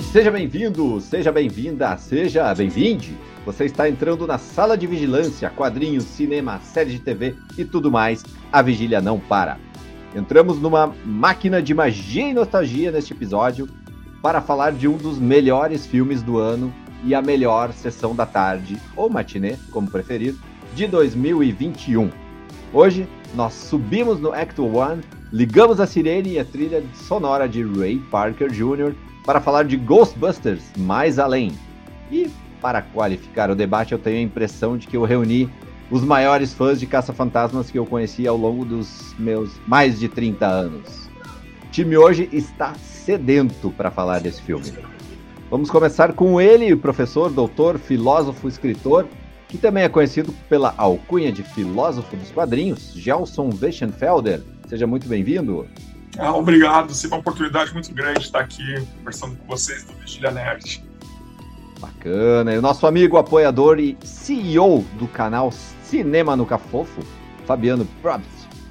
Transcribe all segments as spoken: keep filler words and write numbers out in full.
Seja bem-vindo, seja bem-vinda, seja bem-vinde. Você está entrando na Sala de Vigilância, quadrinhos, cinema, séries de T V e tudo mais. A vigília não para. Entramos numa máquina de magia e nostalgia neste episódio para falar de um dos melhores filmes do ano e a melhor sessão da tarde, ou matinê, como preferir, de dois mil e vinte e um. Hoje, nós subimos no Act um, ligamos a sirene e a trilha sonora de Ray Parker Júnior para falar de Ghostbusters Mais Além. E, para qualificar o debate, eu tenho a impressão de que eu reuni os maiores fãs de Caça-Fantasmas que eu conheci ao longo dos meus mais de trinta anos. O time hoje está sedento para falar desse filme. Vamos começar com ele, o professor, doutor, filósofo, escritor, que também é conhecido pela alcunha de filósofo dos quadrinhos, Gelson Weichenfelder. Seja muito bem-vindo. Ah, obrigado, sempre uma oportunidade muito grande estar aqui conversando com vocês do Vigília Nerd. Bacana, e o nosso amigo, apoiador e C E O do canal Cinema no Cafofo, Fabiano Probst.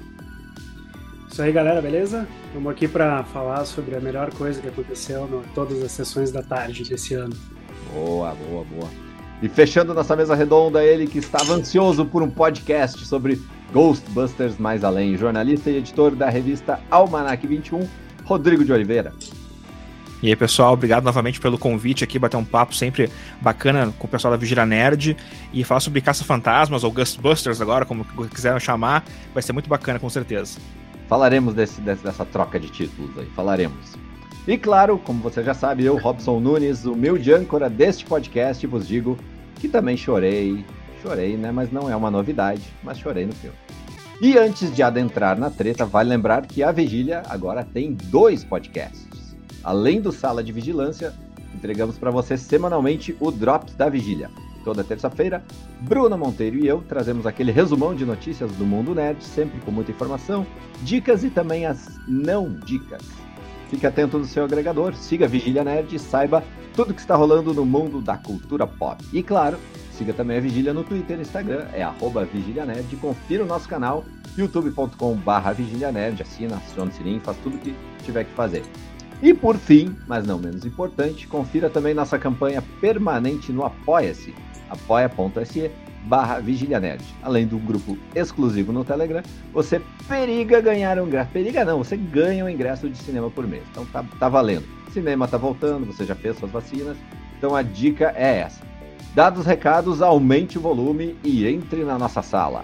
Isso aí, galera, beleza? Estamos aqui para falar sobre a melhor coisa que aconteceu em todas as sessões da tarde desse ano. Boa, boa, boa. E fechando nossa mesa redonda, ele que estava ansioso por um podcast sobre Ghostbusters Mais Além, jornalista e editor da revista Almanac vinte e um, Rodrigo de Oliveira. E aí, pessoal, obrigado novamente pelo convite aqui, bater um papo sempre bacana com o pessoal da Vigília Nerd e falar sobre Caça-Fantasmas ou Ghostbusters agora, como quiseram chamar, vai ser muito bacana, com certeza. Falaremos desse, dessa troca de títulos aí, falaremos. E claro, como você já sabe, eu, Robson Nunes, o humilde âncora deste podcast, vos digo que também chorei, chorei, né, mas não é uma novidade, mas chorei no filme. E antes de adentrar na treta, vale lembrar que a Vigília agora tem dois podcasts. Além do Sala de Vigilância, entregamos para você semanalmente o Drops da Vigília. Toda terça-feira, Bruno Monteiro e eu trazemos aquele resumão de notícias do mundo nerd, sempre com muita informação, dicas e também as não dicas. Fique atento no seu agregador, siga a Vigília Nerd e saiba tudo que está rolando no mundo da cultura pop. E claro, siga também a Vigília no Twitter e Instagram, é arroba Vigília Nerd, confira o nosso canal, youtube ponto com barra Vigília Nerd, assina, aciona o sininho, faz tudo o que tiver que fazer. E por fim, mas não menos importante, confira também nossa campanha permanente no Apoia-se, apoia.se barra Vigília Nerd. Além do grupo exclusivo no Telegram, você periga ganhar um ingresso. Periga não, você ganha um ingresso de cinema por mês. Então tá, tá valendo. Cinema tá voltando, você já fez suas vacinas. Então a dica é essa. Dados os recados, aumente o volume e entre na nossa sala.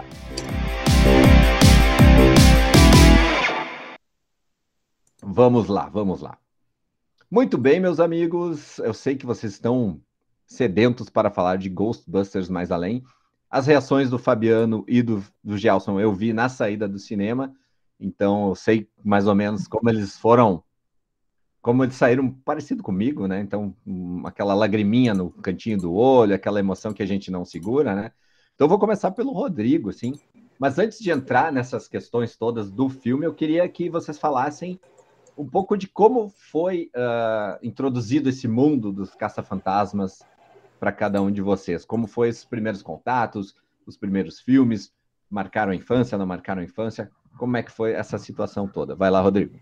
Vamos lá, vamos lá. Muito bem, meus amigos, eu sei que vocês estão sedentos para falar de Ghostbusters Mais Além. As reações do Fabiano e do, do Gelson eu vi na saída do cinema, então eu sei mais ou menos como eles foram, como eles saíram parecido comigo, né? Então, um, aquela lagriminha no cantinho do olho, aquela emoção que a gente não segura, né? Então eu vou começar pelo Rodrigo, assim. Mas antes de entrar nessas questões todas do filme, eu queria que vocês falassem um pouco de como foi uh, introduzido esse mundo dos caça-fantasmas para cada um de vocês. Como foi esses primeiros contatos, os primeiros filmes, marcaram a infância, não marcaram a infância? Como é que foi essa situação toda? Vai lá, Rodrigo.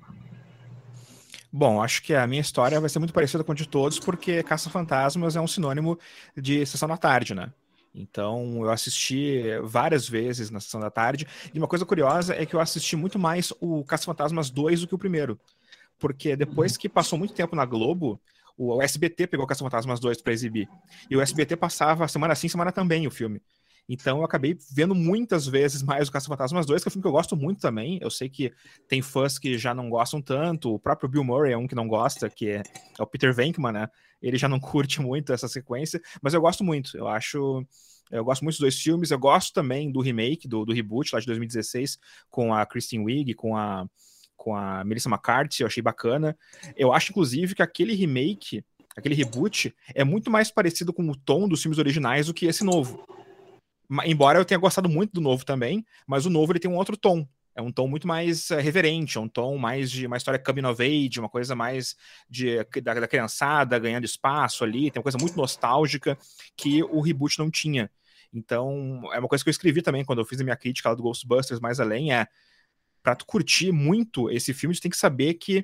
Bom, acho que a minha história vai ser muito parecida com a de todos, porque Caça-Fantasmas é um sinônimo de Sessão da Tarde, né? Então, eu assisti várias vezes na Sessão da Tarde, e uma coisa curiosa é que eu assisti muito mais o Caça-Fantasmas dois do que o primeiro, porque depois que passou muito tempo na Globo, o S B T pegou Caça-Fantasmas dois para exibir, e o S B T passava semana sim, semana também o filme. Então eu acabei vendo muitas vezes mais o Caça-Fantasmas dois, que é um filme que eu gosto muito também. Eu sei que tem fãs que já não gostam tanto, o próprio Bill Murray é um que não gosta, que é, é o Peter Venkman, né? Ele já não curte muito essa sequência, mas eu gosto muito, eu acho... Eu gosto muito dos dois filmes, eu gosto também do remake, do, do reboot lá de dois mil e dezesseis, com a Kristen Wiig, com a, com a Melissa McCarthy, eu achei bacana. Eu acho, inclusive, que aquele remake, aquele reboot, é muito mais parecido com o tom dos filmes originais do que esse novo. Embora eu tenha gostado muito do novo também, mas o novo ele tem um outro tom. É um tom muito mais uh, reverente, é um tom mais de uma história coming of age, uma coisa mais de, da, da criançada ganhando espaço ali, tem uma coisa muito nostálgica que o reboot não tinha. Então, é uma coisa que eu escrevi também quando eu fiz a minha crítica lá do Ghostbusters Mais Além, é pra tu curtir muito esse filme, tu tem que saber que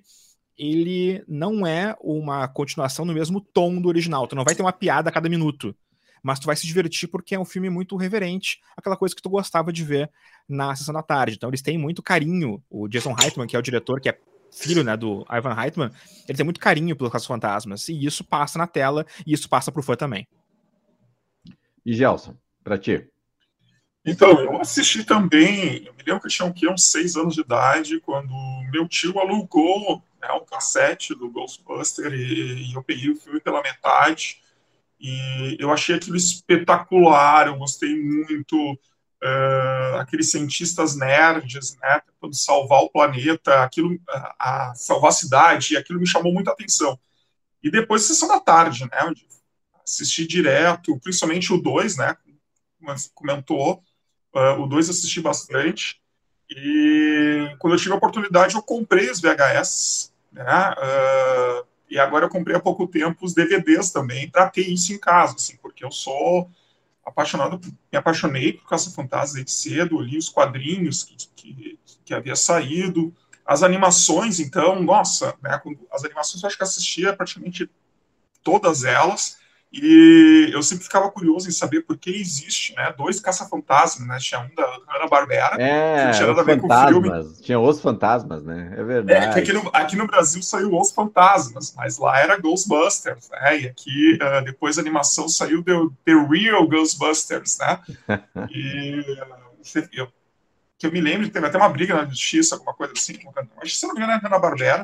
ele não é uma continuação no mesmo tom do original. Tu não vai ter uma piada a cada minuto, mas tu vai se divertir porque é um filme muito reverente, aquela coisa que tu gostava de ver na Sessão da Tarde. Então eles têm muito carinho. O Jason Reitman, que é o diretor, que é filho, né, do Ivan Reitman, ele tem muito carinho pelos Caça-Fantasmas, e isso passa na tela, e isso passa pro fã também. E Gelson, pra ti? Então, eu assisti também, eu me lembro que eu tinha o quê? uns seis anos de idade, quando meu tio alugou, né, um cassete do Ghostbuster, e, e eu peguei o filme pela metade, e eu achei aquilo espetacular, eu gostei muito, uh, aqueles cientistas nerds, né, tentando salvar o planeta, aquilo, a, a salvar a cidade, aquilo me chamou muita atenção. E depois, Sessão da Tarde, né, onde assisti direto, principalmente o dois, né, como você comentou, uh, o dois assisti bastante, e quando eu tive a oportunidade eu comprei os V H S, né, uh, e agora eu comprei há pouco tempo os D V Ds também, para ter isso em casa, assim, porque eu sou apaixonado, me apaixonei por Caça-Fantasmas desde cedo, li os quadrinhos que, que, que havia saído, as animações, então, nossa, né, as animações eu acho que assistia praticamente todas elas, e eu sempre ficava curioso em saber por que existe, né, dois Caça-Fantasmas, né, tinha um da Hanna-Barbera, É, que tinha nada a os ver com o filme. fantasmas, tinha os fantasmas, né, é É, verdade. que aqui no, aqui no Brasil saiu Os Fantasmas, mas lá era Ghostbusters, né, e aqui uh, depois a animação saiu The, The Real Ghostbusters, né, e uh, eu, que eu me lembro, teve até uma briga na justiça, alguma coisa assim, mas se não me engano era Hanna-Barbera,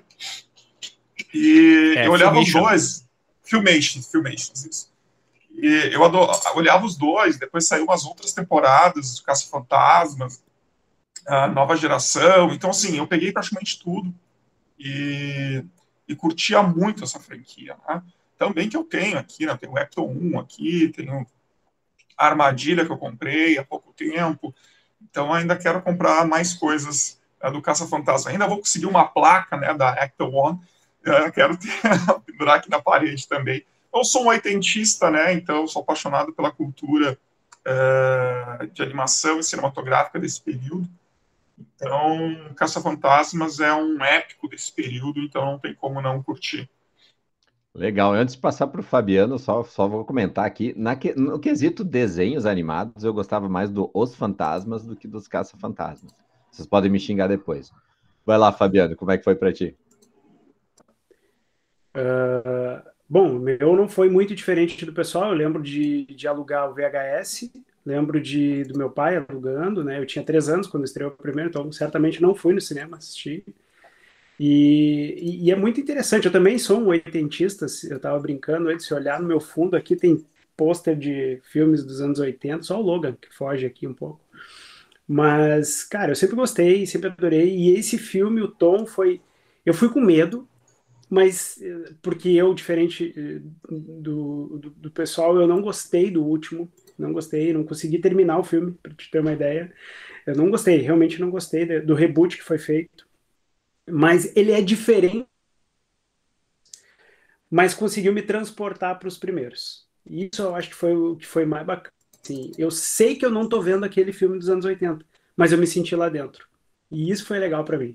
e É, eu olhava Filmation. os dois, Filmation, Filmation, isso. E eu adoro, olhava os dois, depois saiu umas outras temporadas de Caça-Fantasmas, a nova geração, então assim, eu peguei praticamente tudo e, e curtia muito essa franquia, né? Também que eu tenho aqui, né? Tenho o Ecto um aqui, tenho a Armadilha que eu comprei há pouco tempo, então ainda quero comprar mais coisas, né, do Caça-Fantasma. Ainda vou conseguir uma placa, né, da Ecto um, uh, quero ter, pendurar aqui na parede também. Eu sou um oitentista, né, então eu sou apaixonado pela cultura uh, de animação e cinematográfica desse período. Então, Caça-Fantasmas é um épico desse período, então não tem como não curtir. Legal, antes de passar para o Fabiano, só, só vou comentar aqui, na que, no quesito desenhos animados, eu gostava mais do Os Fantasmas do que dos Caça-Fantasmas. Vocês podem me xingar depois. Vai lá, Fabiano, como é que foi para ti? Uh, bom, o meu não foi muito diferente do pessoal. Eu lembro de, de alugar o V H S, lembro de, do meu pai alugando, né? Eu tinha três anos quando estreou o primeiro, então certamente não fui no cinema assistir. E, e, e é muito interessante. Eu também sou um oitentista. Eu estava brincando antes, se olhar no meu fundo aqui tem pôster de filmes dos anos oitenta, só o Logan que foge aqui um pouco. Mas, cara, eu sempre gostei, sempre adorei. E esse filme, o tom foi. Eu fui com medo. Mas, porque eu, diferente do, do, do pessoal, eu não gostei do último, não gostei, não consegui terminar o filme, para te ter uma ideia. Eu não gostei, realmente não gostei do reboot que foi feito. Mas ele é diferente, mas conseguiu me transportar para os primeiros. E isso eu acho que foi o que foi mais bacana. Assim, eu sei que eu não tô vendo aquele filme dos anos oitenta, mas eu me senti lá dentro. E isso foi legal para mim.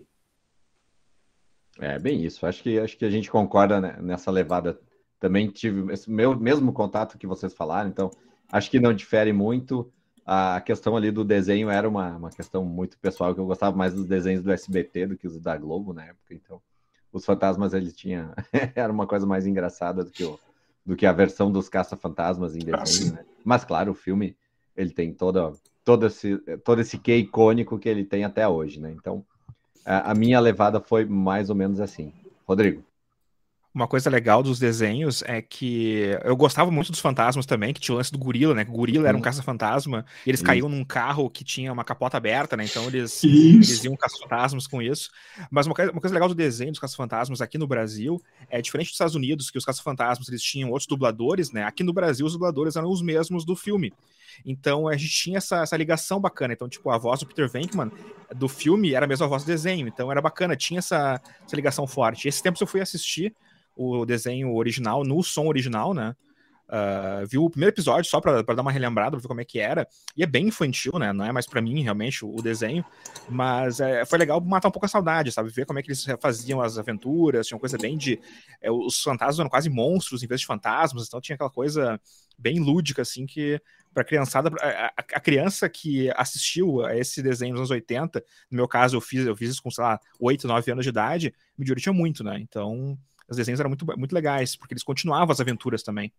É bem isso, acho que, acho que a gente concorda, né, nessa levada. Também tive esse meu, mesmo contato que vocês falaram, então acho que não difere muito. A questão ali do desenho era uma, uma questão muito pessoal, que eu gostava mais dos desenhos do S B T do que os da Globo na época, então os fantasmas ele tinha era uma coisa mais engraçada do que, o, do que a versão dos caça-fantasmas em desenho, né? Mas claro, o filme ele tem toda, todo, esse, todo esse quê icônico que ele tem até hoje, né? Então a minha levada foi mais ou menos assim. Rodrigo. Uma coisa legal dos desenhos é que eu gostava muito dos fantasmas também, que tinha o lance do gorila, né? Que o gorila era um caça-fantasma, e eles Isso. caíam num carro que tinha uma capota aberta, né? Então eles, eles iam caça-fantasmas com isso. Mas uma coisa, uma coisa legal do desenho dos caça-fantasmas aqui no Brasil é diferente dos Estados Unidos, que os caça-fantasmas eles tinham outros dubladores, né? Aqui no Brasil os dubladores eram os mesmos do filme. Então a gente tinha essa, essa ligação bacana. Então, tipo, a voz do Peter Venkman do filme era a mesma voz do desenho. Então era bacana, tinha essa, essa ligação forte. E esses tempos eu fui assistir o desenho original, no som original, né? uh, viu o primeiro episódio só pra, pra dar uma relembrada, pra ver como é que era, e é bem infantil, né, não é mais pra mim, realmente, o, o desenho, mas é, foi legal matar um pouco a saudade, sabe, ver como é que eles faziam as aventuras, tinha uma coisa bem de... É, os fantasmas eram quase monstros em vez de fantasmas, então tinha aquela coisa bem lúdica, assim, que pra criançada, a, a, a criança que assistiu a esse desenho nos anos oitenta, no meu caso eu fiz, eu fiz isso com, sei lá, oito, nove anos de idade, me divertia muito, né, então os desenhos eram muito, muito legais, porque eles continuavam as aventuras também.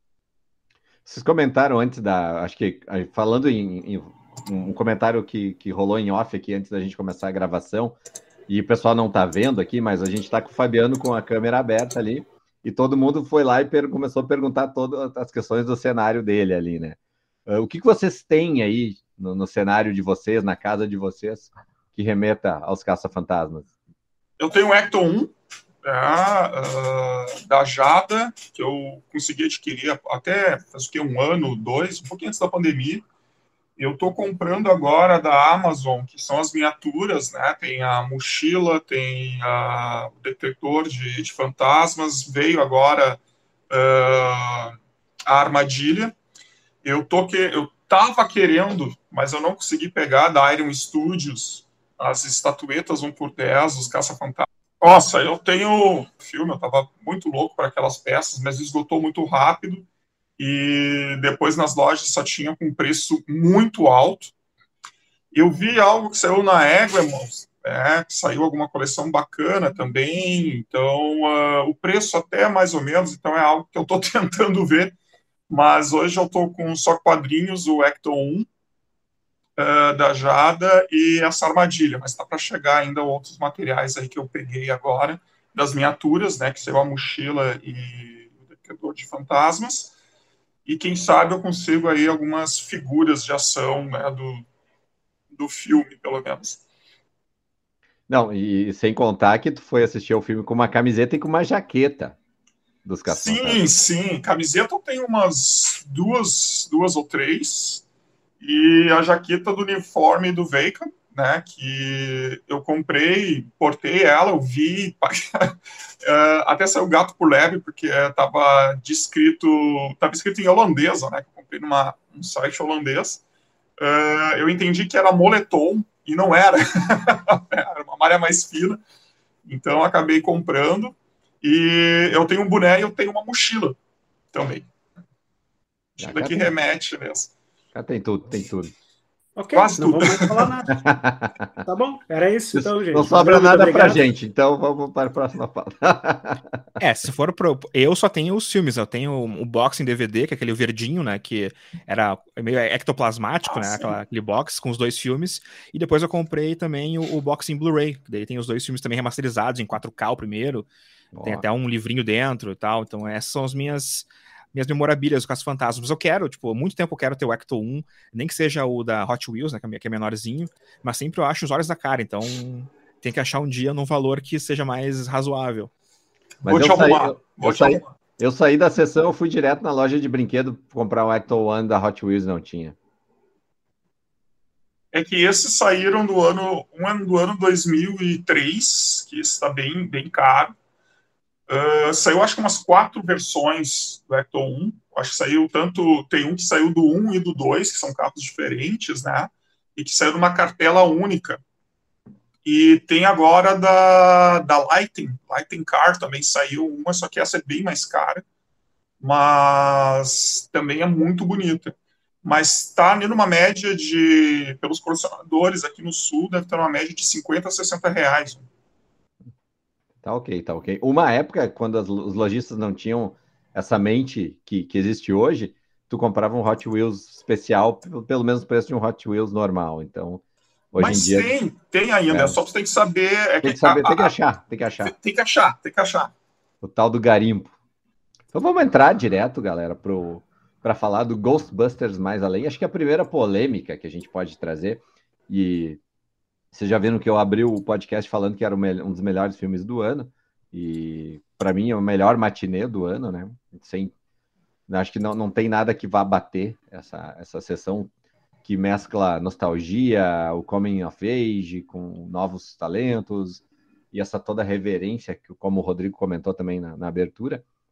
Vocês comentaram antes da... Acho que falando em, em um comentário que, que rolou em off aqui antes da gente começar a gravação, e o pessoal não tá vendo aqui, mas a gente tá com o Fabiano com a câmera aberta ali, e todo mundo foi lá e per- começou a perguntar todas as questões do cenário dele ali, né? Uh, o que, que vocês têm aí no, no cenário de vocês, na casa de vocês, que remeta aos caça-fantasmas? Eu tenho o Ecto um, é, uh, da Jada, que eu consegui adquirir até faz o que, um ano, dois, um pouquinho antes da pandemia. Eu estou comprando agora da Amazon, que são as miniaturas, né? Tem a mochila, tem a, o detector de, de fantasmas, veio agora uh, a armadilha. Eu tô que eu tava querendo, mas eu não consegui pegar da Iron Studios as estatuetas um por dez, os caça-fantasmas. Nossa, eu tenho filme, eu tava muito louco para aquelas peças, mas esgotou muito rápido. E depois nas lojas só tinha com preço muito alto. Eu vi algo que saiu na Eglemons, né, que saiu alguma coleção bacana também, então uh, o preço até mais ou menos, então é algo que eu estou tentando ver, mas hoje eu estou com só quadrinhos, o Ecto um, uh, da Jada e essa armadilha, mas está para chegar ainda outros materiais aí que eu peguei agora, das miniaturas, né, que saiu a mochila e o detector de fantasmas, e quem sabe eu consigo aí algumas figuras de ação, né, do, do filme, pelo menos. Não, e sem contar que tu foi assistir ao filme com uma camiseta e com uma jaqueta dos Sim, caça-fantasmas. sim. Camiseta eu tenho umas duas, duas ou três. E a jaqueta do uniforme do Veiga, né, que eu comprei, portei ela, eu vi, uh, até saiu gato por lebre, porque estava descrito, estava escrito em holandesa, né, que eu comprei numa um site holandês. Uh, eu entendi que era moletom, e não era. Era uma malha mais fina. Então, eu acabei comprando. E eu tenho um boné e eu tenho uma mochila também. Mochila que remete mesmo. Já tem tudo, tem tudo. Ok, Quase não tudo. vamos mais falar nada. Tá bom, era isso então, gente. Não sobra Valeu, nada pra gente, então vamos para a próxima pauta. É, se for pro... Eu só tenho os filmes, eu tenho o box em D V D, que é aquele verdinho, né, que era meio ectoplasmático, Ah, né, sim. aquela, aquele box com os dois filmes, e depois eu comprei também o, o box em Blu-ray, daí tem os dois filmes também remasterizados em quatro K o primeiro, Ó. tem até um livrinho dentro e tal, então essas são as minhas... minhas memorabilhas do Caça-Fantasmas. Eu quero, tipo, há muito tempo eu quero ter o Ecto um, nem que seja o da Hot Wheels, né, que é menorzinho, mas sempre eu acho os olhos da cara, então tem que achar um dia num valor que seja mais razoável. Mas Vou eu te saí, arrumar. eu, Vou eu te saí, arrumar. eu saí da sessão, eu fui direto na loja de brinquedo comprar o Ecto um da Hot Wheels, não tinha. É que esses saíram do ano, um ano do ano dois mil e três, que está bem, bem caro. Uh, saiu acho que umas quatro versões do Ecto um. Acho que saiu tanto, tem um que saiu do um e do dois, que são carros diferentes, né? E que saiu numa cartela única. E tem agora da, da Lighting, Lighting Car também saiu uma, só que essa é bem mais cara, mas também é muito bonita. Mas está ali numa média de, pelos colecionadores aqui no Sul, deve estar numa média de cinquenta a sessenta reais. Tá ok, tá ok. Uma época, quando as- os lojistas não tinham essa mente que, que existe hoje, tu comprava um Hot Wheels especial pelo, pelo mesmo preço de um Hot Wheels normal. Então, hoje em Mas dia, tem, tem ainda, é, é só você tem que saber. É tem que, que saber, a, tem que a, achar, tem que a, achar. tem que achar, tem que achar. O tal do garimpo. Então vamos entrar direto, galera, para falar do Ghostbusters mais além. Acho que a primeira polêmica que a gente pode trazer, e vocês já viram que eu abri o podcast falando que era um dos melhores filmes do ano, e para mim é o melhor matinê do ano, né? Sem, acho que não, não tem nada que vá bater essa, essa sessão que mescla nostalgia, o coming of age com novos talentos e essa toda reverência, que como o Rodrigo comentou também na, na abertura.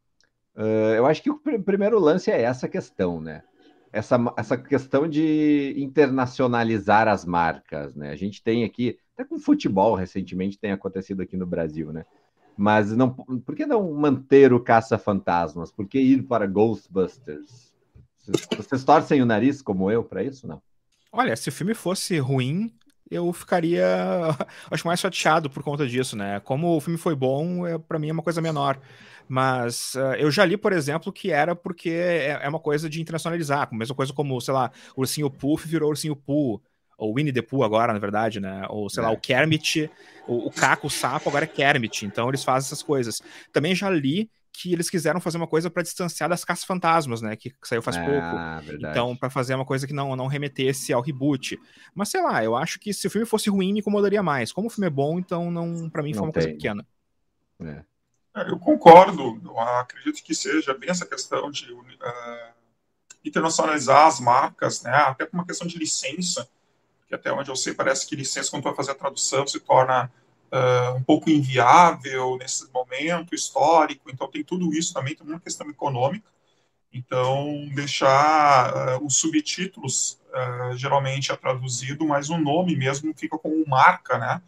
Uh, eu acho que o pr primeiro lance é essa questão, né? Essa, essa questão de internacionalizar as marcas, né? A gente tem aqui, até com futebol recentemente tem acontecido aqui no Brasil, né? Mas não, por que não manter o Caça-Fantasmas? Por que ir para Ghostbusters? Vocês, vocês torcem o nariz como eu para isso, não? Olha, se o filme fosse ruim, eu ficaria, acho, mais chateado por conta disso, né? Como o filme foi bom, é, para mim é uma coisa menor. Mas uh, eu já li, por exemplo, que era porque é, é uma coisa de internacionalizar, a mesma coisa como, sei lá, Ursinho Puff virou Ursinho Pooh, ou Winnie the Pooh agora, na verdade, né? Ou, sei é. lá, o Kermit, o, o Caco, o Sapo, agora é Kermit. Então eles fazem essas coisas. Também já li que eles quiseram fazer uma coisa para distanciar das Caça-Fantasmas, né? Que, que saiu faz ah, pouco. Verdade. Então, para fazer uma coisa que não, não remetesse ao reboot. Mas, sei lá, eu acho que se o filme fosse ruim, me incomodaria mais. Como o filme é bom, então, não, para mim, foi não uma tem. coisa pequena. É. Eu concordo. Eu acredito que seja bem essa questão de uh, internacionalizar as marcas, né? Até por uma questão de licença, que até onde eu sei, parece que licença, quando tu vai fazer a tradução, se torna Uh, um pouco inviável nesse momento histórico, então tem tudo isso também, tem uma questão econômica, então deixar uh, os subtítulos, uh, geralmente é traduzido, mas o nome mesmo fica como marca, né,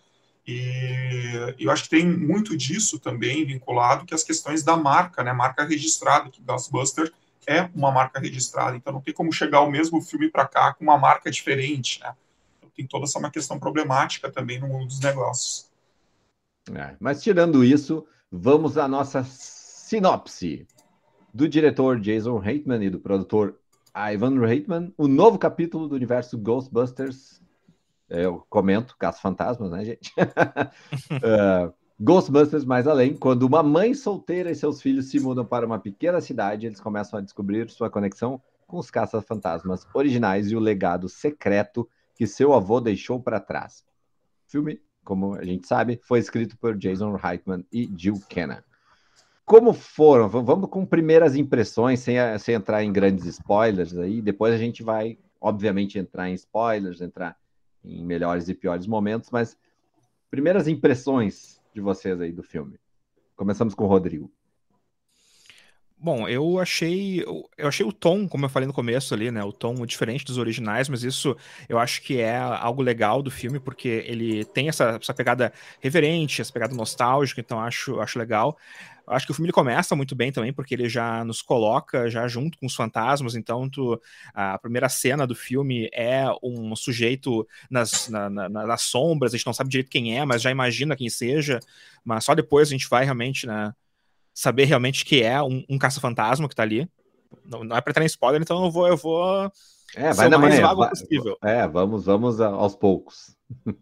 e eu acho que tem muito disso também vinculado, que as questões da marca, né, marca registrada, que Ghostbusters é uma marca registrada, então não tem como chegar o mesmo filme para cá com uma marca diferente, né, então, tem toda essa uma questão problemática também no mundo dos negócios. É, mas tirando isso, vamos à nossa sinopse. Do diretor Jason Reitman e do produtor Ivan Reitman, o novo capítulo do universo Ghostbusters. Eu comento, Caça-Fantasmas, né, gente? uh, Ghostbusters mais além, quando uma mãe solteira e seus filhos se mudam para uma pequena cidade, eles começam a descobrir sua conexão com os Caça-Fantasmas originais e o legado secreto que seu avô deixou para trás. Filme, como a gente sabe, foi escrito por Jason Reitman e Jill Kenna. Como foram? Vamos com primeiras impressões, sem, sem entrar em grandes spoilers aí. Depois a gente vai, obviamente, entrar em spoilers, entrar em melhores e piores momentos, mas primeiras impressões de vocês aí do filme. Começamos com o Rodrigo. Bom, eu achei eu achei o tom, como eu falei no começo ali, né, o tom diferente dos originais, mas isso eu acho que é algo legal do filme, porque ele tem essa, essa pegada reverente, essa pegada nostálgica, então acho, acho legal. Eu acho que o filme ele começa muito bem também, porque ele já nos coloca já junto com os fantasmas, então tu, a primeira cena do filme é um sujeito nas, na, na, nas sombras, a gente não sabe direito quem é, mas já imagina quem seja, mas só depois a gente vai realmente, né, saber realmente que é um, um caça-fantasma que tá ali. Não, não é pra entrar em spoiler, então eu vou, eu vou é, vai na mais manhã, vago vai, possível. É, vamos, vamos aos poucos.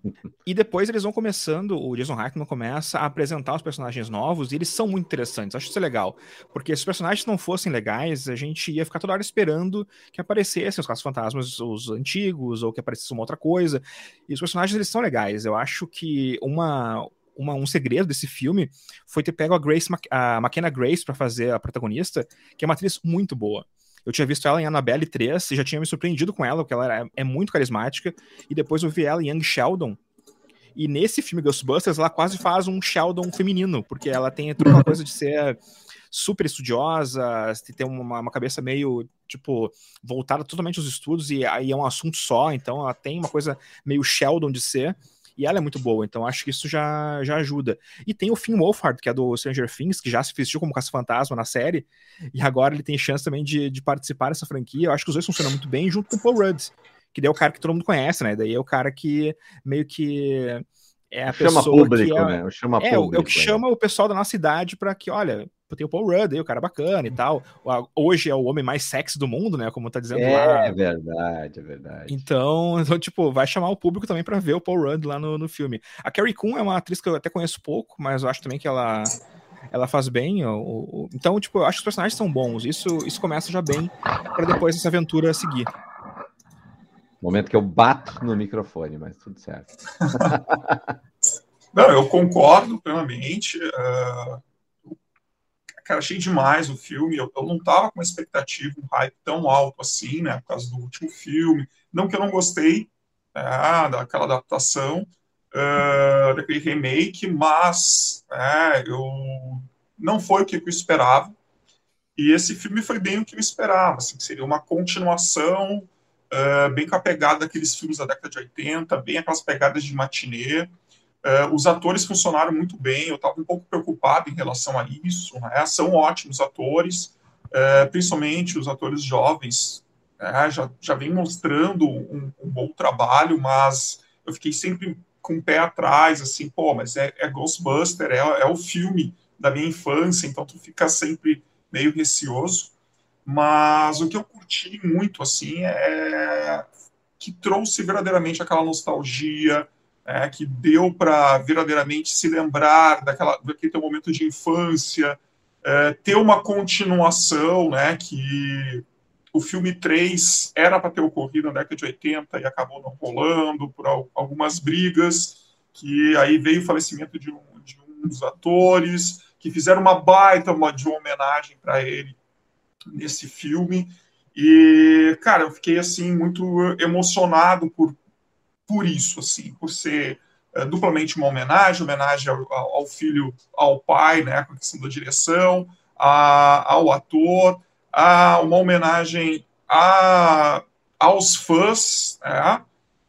E depois eles vão começando, o Jason Reitman começa a apresentar os personagens novos, e eles são muito interessantes, acho isso legal, porque se os personagens não fossem legais, a gente ia ficar toda hora esperando que aparecessem os caça-fantasmas, os antigos, ou que aparecesse uma outra coisa, e os personagens eles são legais. Eu acho que uma... Uma, um segredo desse filme foi ter pego a Grace, a McKenna Grace para fazer a protagonista, que é uma atriz muito boa. Eu tinha visto ela em Annabelle três e já tinha me surpreendido com ela, porque ela é, é muito carismática, e depois eu vi ela em Young Sheldon, e nesse filme Ghostbusters ela quase faz um Sheldon feminino, porque ela tem toda uma coisa de ser super estudiosa, de ter uma, uma cabeça meio, tipo, voltada totalmente aos estudos, e aí é um assunto só, então ela tem uma coisa meio Sheldon de ser, e ela é muito boa, então acho que isso já, já ajuda. E tem o Finn Wolfhard, que é do Stranger Things, que já se vestiu como caça-fantasma na série, e agora ele tem chance também de, de participar dessa franquia. Eu acho que os dois funcionam muito bem, junto com o Paul Rudd, que daí é o cara que todo mundo conhece, né? Daí é o cara que meio que é a chama pessoa público, que é, né? Chama é, público, é o que chama o pessoal da nossa idade pra que, olha, tem o Paul Rudd aí, o cara bacana e tal. Hoje é o homem mais sexy do mundo, né? Como tá dizendo é, lá. É verdade, é verdade. Então, então, tipo, vai chamar o público também pra ver o Paul Rudd lá no, no filme. A Carrie Coon é uma atriz que eu até conheço pouco, mas eu acho também que ela, ela faz bem. O, o, então, tipo, eu acho que os personagens são bons. Isso, isso começa já bem pra depois essa aventura seguir. Momento que eu bato no microfone, mas tudo certo. Não, eu concordo plenamente. Uh... Cara, achei demais o filme, eu, eu não tava com uma expectativa, um hype tão alto assim, né, por causa do último filme, não que eu não gostei, é, daquela adaptação, uh, daquele remake, mas é, eu, não foi o que eu esperava, E esse filme foi bem o que eu esperava, assim, que seria uma continuação, uh, bem com a pegada daqueles filmes da década de oitenta, bem aquelas pegadas de matinê. Uh, os atores funcionaram muito bem, eu estava um pouco preocupado em relação a isso, né? São ótimos atores, uh, principalmente os atores jovens, né? já, já vem mostrando um, um bom trabalho, mas eu fiquei sempre com o pé atrás, assim, pô, mas é, é Ghostbuster, é, é o filme da minha infância, então tu fica sempre meio receoso, mas o que eu curti muito, assim, é que trouxe verdadeiramente aquela nostalgia, é, que deu para verdadeiramente se lembrar daquela, daquele teu momento de infância, é, ter uma continuação, né, que o filme três era para ter ocorrido na década de oitenta e acabou não rolando por algumas brigas, que aí veio o falecimento de um, de um dos atores, que fizeram uma baita uma, de uma homenagem para ele nesse filme. E, cara, eu fiquei, assim, muito emocionado por, por isso, assim, por ser é, duplamente uma homenagem, homenagem ao, ao filho, ao pai, né, com a questão da direção, a, ao ator, a uma homenagem a, aos fãs, né,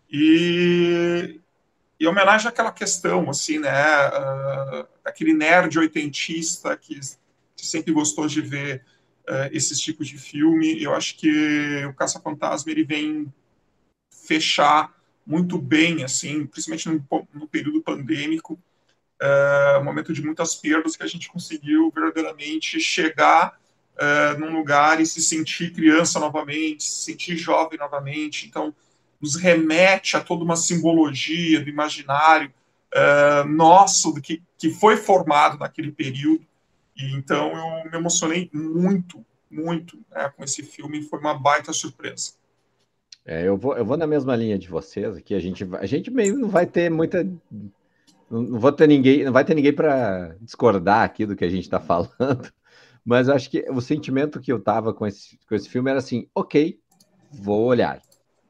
e, e homenagem àquela questão, assim, né, uh, aquele nerd oitentista que, que sempre gostou de ver uh, esses tipos de filme. Eu acho que o Caça-Fantasma, ele vem fechar muito bem, assim, principalmente no, no período pandêmico, uh, um momento de muitas perdas, que a gente conseguiu verdadeiramente chegar uh, num lugar e se sentir criança novamente, se sentir jovem novamente. Então, nos remete a toda uma simbologia do imaginário uh, nosso, que, que foi formado naquele período. E, então, eu me emocionei muito, muito, né, com esse filme, foi uma baita surpresa. É, eu vou, eu vou na mesma linha de vocês aqui. A gente, a gente meio não vai ter muita, não vou ter ninguém, não vai ter ninguém para discordar aqui do que a gente está falando. Mas acho que o sentimento que eu tava com esse, com esse filme era assim, ok, vou olhar.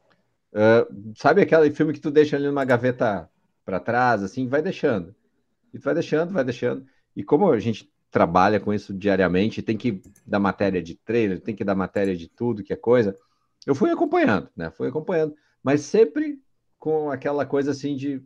Uh, sabe aquele filme que tu deixa ali numa gaveta para trás, assim, vai deixando. E tu vai deixando, vai deixando. E como a gente trabalha com isso diariamente, tem que dar matéria de trailer, tem que dar matéria de tudo que é coisa. Eu fui acompanhando, né? Fui acompanhando. Mas sempre com aquela coisa assim de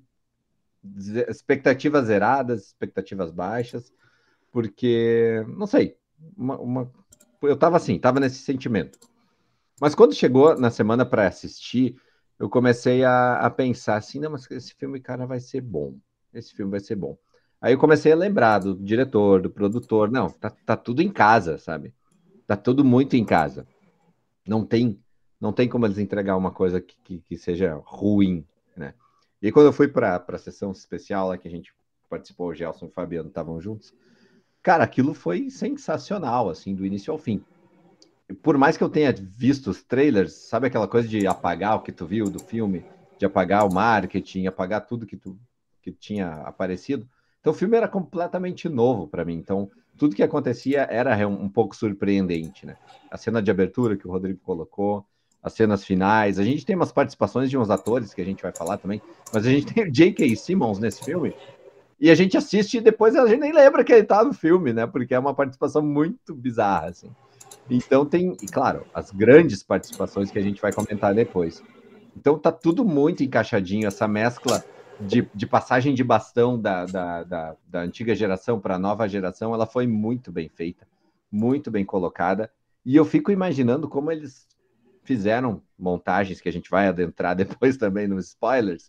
expectativas zeradas, expectativas baixas, porque, não sei, uma, uma... eu tava assim, tava nesse sentimento. Mas quando chegou na semana para assistir, eu comecei a, a pensar assim, não, mas esse filme, cara, vai ser bom. Esse filme vai ser bom. Aí eu comecei a lembrar do diretor, do produtor. Não, tá, tá tudo em casa, sabe? Tá tudo muito em casa. Não tem, não tem como eles entregar uma coisa que, que, que seja ruim, né? E aí, quando eu fui para a sessão especial lá que a gente participou, o Gelson e o Fabiano estavam juntos, cara, aquilo foi sensacional, assim, do início ao fim. Por mais que eu tenha visto os trailers, sabe aquela coisa de apagar o que tu viu do filme, de apagar o marketing, apagar tudo que tu que tinha aparecido. Então o filme era completamente novo para mim. Então tudo que acontecia era um, um pouco surpreendente, né? A cena de abertura que o Rodrigo colocou, as cenas finais. A gente tem umas participações de uns atores que a gente vai falar também, mas a gente tem o J K. Simmons nesse filme. E a gente assiste e depois a gente nem lembra que ele tá no filme, né? Porque é uma participação muito bizarra, assim. Então tem, e claro, as grandes participações que a gente vai comentar depois. Então tá tudo muito encaixadinho, essa mescla de, de passagem de bastão da, da, da, da antiga geração para a nova geração, ela foi muito bem feita, muito bem colocada. E eu fico imaginando como eles fizeram montagens, que a gente vai adentrar depois também nos spoilers,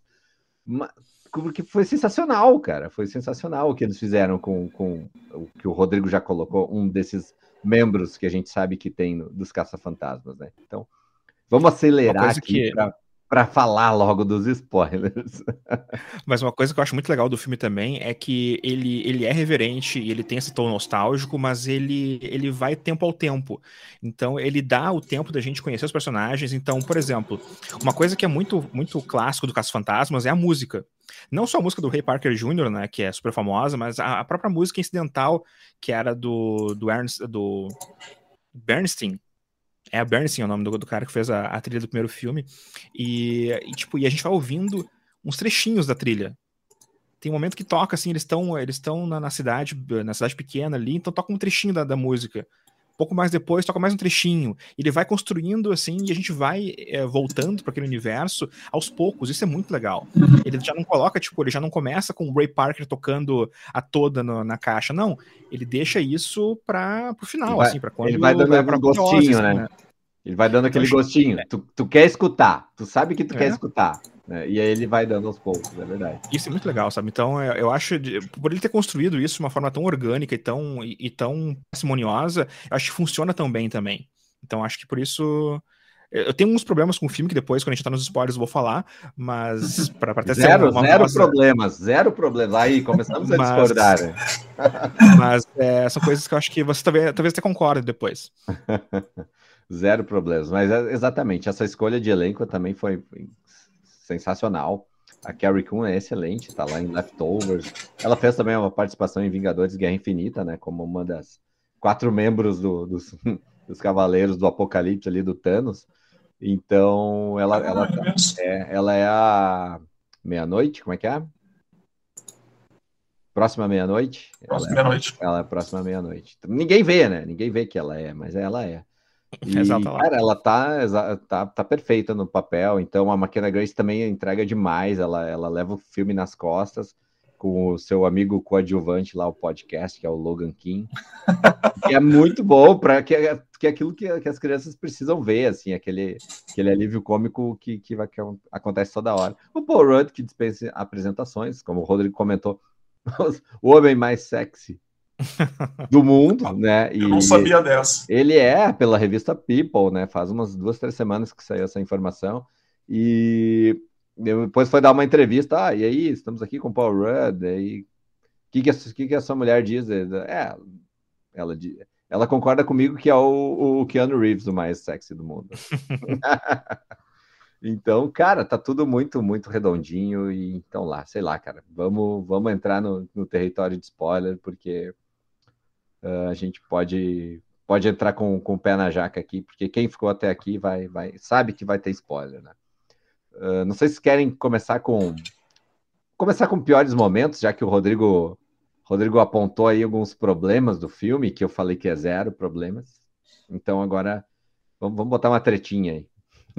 porque foi sensacional, cara. Foi sensacional o que eles fizeram com, com o que o Rodrigo já colocou, um desses membros que a gente sabe que tem no, dos Caça-Fantasmas, né? Então, vamos acelerar aqui que... para falar logo dos spoilers. Mas uma coisa que eu acho muito legal do filme também é que ele, ele é reverente e ele tem esse tom nostálgico, mas ele, ele vai tempo ao tempo. Então, ele dá o tempo da gente conhecer os personagens. Então, por exemplo, uma coisa que é muito, muito clássico do Caça-Fantasmas é a música. Não só a música do Ray Parker Júnior, né, que é super famosa, mas a, a própria música incidental, que era do, do, Ernst, do Bernstein. É a Bernstein, é o nome do, do cara que fez a, a trilha do primeiro filme. E, e, tipo, e a gente vai ouvindo uns trechinhos da trilha. Tem um momento que toca, assim, eles estão eles estão na, na cidade, na cidade pequena ali, então toca um trechinho da, da música. pouco mais depois toca mais um trechinho. Ele vai construindo assim e a gente vai é, voltando para aquele universo aos poucos. Isso é muito legal. Ele já não coloca, tipo, ele já não começa com o Ray Parker tocando a toda no, na caixa, não. Ele deixa isso para pro final, vai, assim, para quando ele vai dando vai um gostinho, né? né? Ele vai dando aquele então, gostinho. É. Tu, tu quer escutar, tu sabe que tu é. quer escutar, né? E aí ele vai dando aos poucos, é verdade. Isso é muito legal, sabe? Então, eu acho, por ele ter construído isso de uma forma tão orgânica e tão, e, e tão parcimoniosa, eu acho que funciona tão bem também. Então, acho que por isso... Eu tenho uns problemas com o filme que depois, quando a gente tá nos spoilers, eu vou falar, mas para até zero, ser uma, uma zero nossa... problemas, zero problemas. Aí, começamos a mas, discordar. Né? Mas é, são coisas que eu acho que você talvez, talvez até concorde depois. Zero problemas, mas é, exatamente, essa escolha de elenco também foi sensacional. A Carrie Coon é excelente, tá lá em Leftovers. Ela fez também uma participação em Vingadores Guerra Infinita, né? Como uma das quatro membros do, dos, dos Cavaleiros do Apocalipse ali do Thanos. Então, ela, ah, ela, é, ela é a meia-noite, como é que é? Próxima meia-noite? Próxima ela, meia-noite. É, ela é próxima meia-noite. Ninguém vê, né? Ninguém vê que ela é, mas ela é. E, Exato, cara, ela tá, tá, tá perfeita no papel, então a McKenna Grace também entrega demais, ela, ela leva o filme nas costas, com o seu amigo coadjuvante lá, o podcast, que é o Logan King, que é muito bom, para que, que é aquilo que, que as crianças precisam ver, assim, aquele, aquele alívio cômico que, que, vai, que acontece toda hora. O Paul Rudd, que dispensa apresentações, como o Rodrigo comentou, o homem mais sexy do mundo, né? E eu não sabia dessa. Ele é pela revista People, né? Faz umas duas, três semanas que saiu essa informação. E depois foi dar uma entrevista. Ah, e aí, estamos aqui com o Paul Rudd. E o que, que, a, que, que a sua mulher diz? É, ela, ela concorda comigo que é o, o Keanu Reeves, o mais sexy do mundo. Então, cara, tá tudo muito, muito redondinho. E então lá, sei lá, cara, vamos, vamos entrar no, no território de spoiler, porque uh, a gente pode, pode entrar com, com o pé na jaca aqui, porque quem ficou até aqui vai, vai, sabe que vai ter spoiler, né? Uh, não sei se querem começar com começar com piores momentos, já que o Rodrigo, Rodrigo apontou aí alguns problemas do filme, que eu falei que é zero problemas. Então agora vamos, vamos botar uma tretinha aí.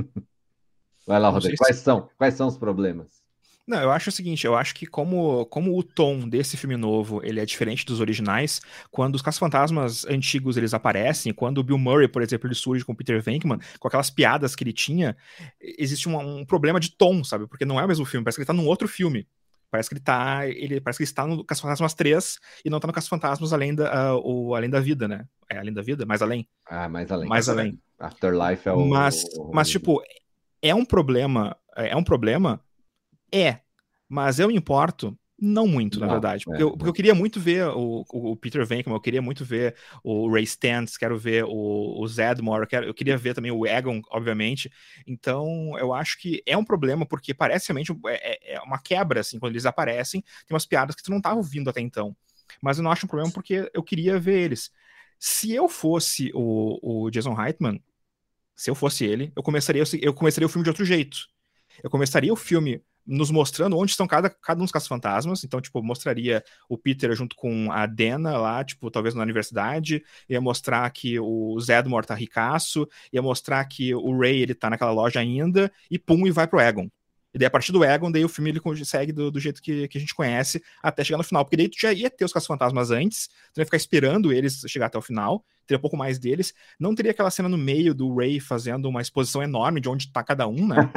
Vai lá, Rodrigo. Quais são, quais são os problemas? Não, eu acho o seguinte, eu acho que como, como o tom desse filme novo, ele é diferente dos originais, quando os Caça-Fantasmas antigos eles aparecem, quando o Bill Murray, por exemplo, ele surge com o Peter Venkman, com aquelas piadas que ele tinha, existe um, um problema de tom, sabe? Porque não é o mesmo filme, parece que ele tá num outro filme. Parece que ele tá, ele, parece que ele está no Caça-Fantasmas três e não tá no Caça-Fantasmas além da, uh, o, além da vida, né? É além da vida? Mais além? Ah, mais além. Mais além. Afterlife é o... Mas, mas tipo, é um problema, é um problema... É, mas eu me importo não muito, não, na verdade. Porque, é, eu, porque eu queria muito ver o, o Peter Venkman, eu queria muito ver o Ray Stantz, quero ver o, o Zedmore, eu, quero, eu queria ver também o Egon, obviamente. Então, eu acho que é um problema, porque parece realmente é, é uma quebra, assim, quando eles aparecem, tem umas piadas que tu não estava ouvindo até então. Mas eu não acho um problema porque eu queria ver eles. Se eu fosse o, o Jason Reitman, se eu fosse ele, eu começaria, eu começaria o filme de outro jeito. Eu começaria o filme nos mostrando onde estão cada, cada um dos caça-fantasmas. Então, tipo, mostraria o Peter junto com a Dana lá, tipo, talvez na universidade. Ia mostrar que o Zedmore tá ricaço. Ia mostrar que o Ray, ele tá naquela loja ainda. E pum, e vai pro Egon. E daí, a partir do Egon, daí o filme ele segue do, do jeito que, que a gente conhece até chegar no final. Porque daí tu já ia ter os caça-fantasmas antes, tu ia ficar esperando eles chegar até o final, teria um pouco mais deles. Não teria aquela cena no meio do Ray fazendo uma exposição enorme de onde tá cada um, né?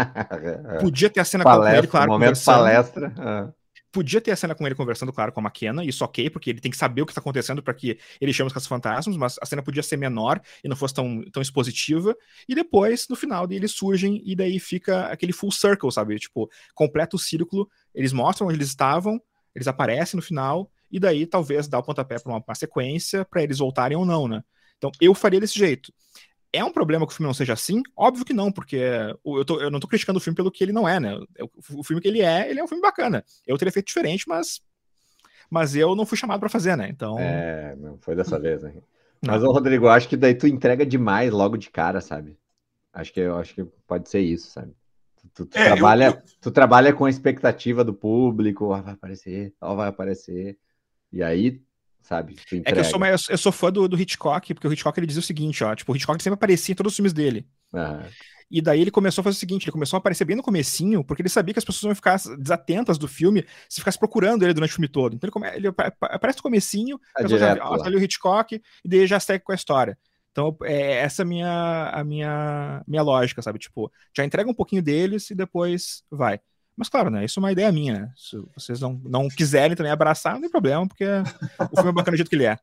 Podia ter a cena palestra, com ele, claro, momento conversando. palestra. Ah. Podia ter a cena com ele conversando, claro, com a McKenna, isso ok, porque ele tem que saber o que está acontecendo para que ele chame os caça-fantasmas, mas a cena podia ser menor e não fosse tão, tão expositiva. E depois, no final, eles surgem e daí fica aquele full circle, sabe? Tipo, completa o círculo, eles mostram onde eles estavam, eles aparecem no final, e daí talvez dá o pontapé para uma, uma sequência para eles voltarem ou não, né? Então, eu faria desse jeito. É um problema que o filme não seja assim? Óbvio que não, porque eu, tô, eu não tô criticando o filme pelo que ele não é, né? O, o filme que ele é, ele é um filme bacana. Eu teria feito diferente, mas, mas eu não fui chamado pra fazer, né? Então... É, não foi dessa vez, né? Mas, ô, Rodrigo, eu acho que daí tu entrega demais logo de cara, sabe? Acho que, eu acho que pode ser isso, sabe? Tu, tu, é, trabalha, eu, eu... tu trabalha com a expectativa do público, ó, vai aparecer, ó, vai aparecer. E aí, sabe? Tu É entrega. que eu sou, mais, eu sou fã do, do Hitchcock, porque o Hitchcock ele dizia o seguinte, ó, tipo, o Hitchcock sempre aparecia em todos os filmes dele. Uhum. E daí ele começou a fazer o seguinte, ele começou a aparecer bem no comecinho, porque ele sabia que as pessoas iam ficar desatentas do filme se ficasse procurando ele durante o filme todo. Então ele, come, ele aparece no comecinho, É a pessoa já direto ó, lá. tá ali o Hitchcock, e daí já segue com a história. Então, é essa é a minha, a minha, minha lógica, sabe? Tipo, já entrega um pouquinho deles e depois vai. Mas claro, né? Isso é uma ideia minha, né? Se vocês não, não quiserem também abraçar, não tem problema, porque o filme é bacana do jeito que ele é.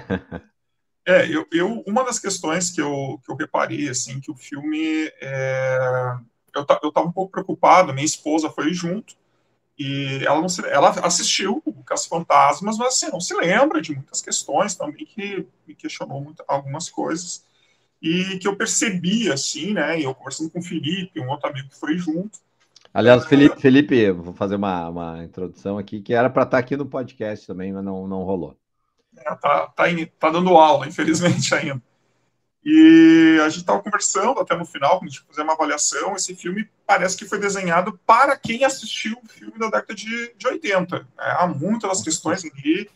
É, eu, eu, uma das questões que eu, que eu reparei, assim, que o filme, é, eu, eu tava um pouco preocupado, minha esposa foi junto, e ela, não se, ela assistiu o Caça-Fantasmas, mas assim, não se lembra de muitas questões também, que me questionou muito, algumas coisas, e que eu percebi, assim, né, e eu conversando com o Felipe, um outro amigo que foi junto. Aliás, Felipe, Felipe, vou fazer uma, uma introdução aqui, que era para estar aqui no podcast também, mas não, não rolou. É, tá, tá, in, tá dando aula, infelizmente, ainda. E a gente estava conversando até no final, quando a gente fazer uma avaliação, esse filme parece que foi desenhado para quem assistiu o filme da década de, de oitenta. Né? Muitas das questões ali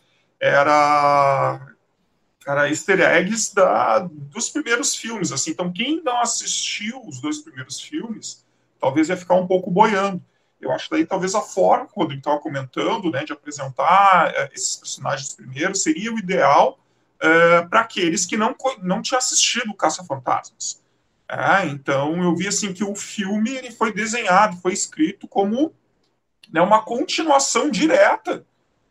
era, era easter eggs da, dos primeiros filmes. Assim. Então, quem não assistiu os dois primeiros filmes, talvez ia ficar um pouco boiando. Eu acho que daí talvez a forma, quando ele estava comentando, né, de apresentar uh, esses personagens primeiro, seria o ideal uh, para aqueles que não, não tinham assistido Caça-Fantasmas. É, então, eu vi assim que o filme ele foi desenhado, foi escrito como, né, uma continuação direta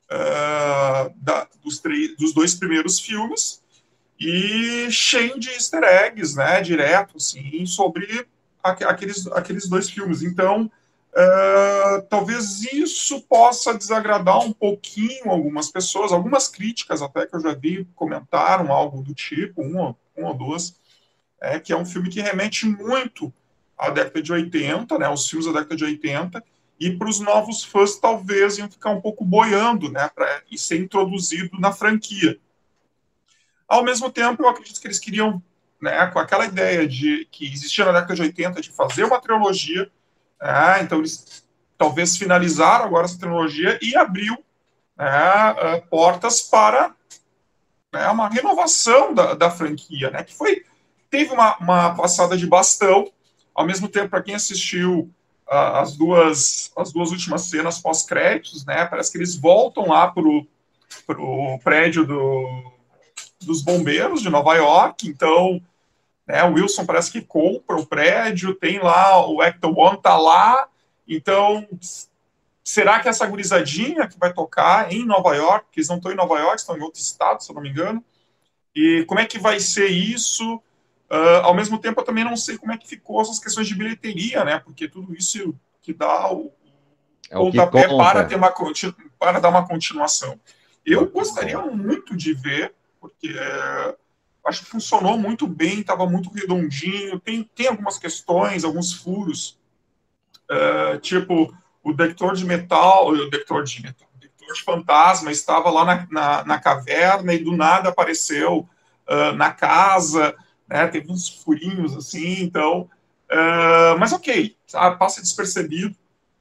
uh, da, dos, três, dos dois primeiros filmes e cheio de easter eggs, né, direto, assim, sobre aqueles, aqueles dois filmes. Então, Uh, talvez isso possa desagradar um pouquinho algumas pessoas, algumas críticas até que eu já vi comentaram algo do tipo, uma, uma ou duas, é, que é um filme que remete muito à década de oitenta, né, os filmes da década de oitenta, e para os novos fãs talvez iam ficar um pouco boiando, né, para e ser introduzido na franquia. Ao mesmo tempo, eu acredito que eles queriam, né, com aquela ideia de que existia na década de oitenta de fazer uma trilogia. É, então, eles talvez finalizaram agora essa trilogia e abriu né, portas para né, uma renovação da, da franquia, né, que foi, teve uma, uma passada de bastão, ao mesmo tempo, para quem assistiu uh, as, duas, as duas últimas cenas pós-créditos, né, parece que eles voltam lá para o prédio do, dos bombeiros de Nova York, então... Né, o Wilson parece que compra o prédio, tem lá, o Ecto One tá lá, então será que essa gurizadinha que vai tocar em Nova York, que eles não estão em Nova York, estão em outro estado, se eu não me engano, e como é que vai ser isso? Uh, ao mesmo tempo, eu também não sei como é que ficou essas questões de bilheteria, né, porque tudo isso que dá o é o pontapé que para, ter uma, para dar uma continuação. Eu é gostaria muito de ver, porque... acho que funcionou muito bem, estava muito redondinho, tem, tem algumas questões, alguns furos, uh, tipo, o detector de metal, o detector de metal, o detector de fantasma estava lá na, na, na caverna e do nada apareceu uh, na casa, né, teve uns furinhos assim, então, uh, mas ok, sabe, passa despercebido,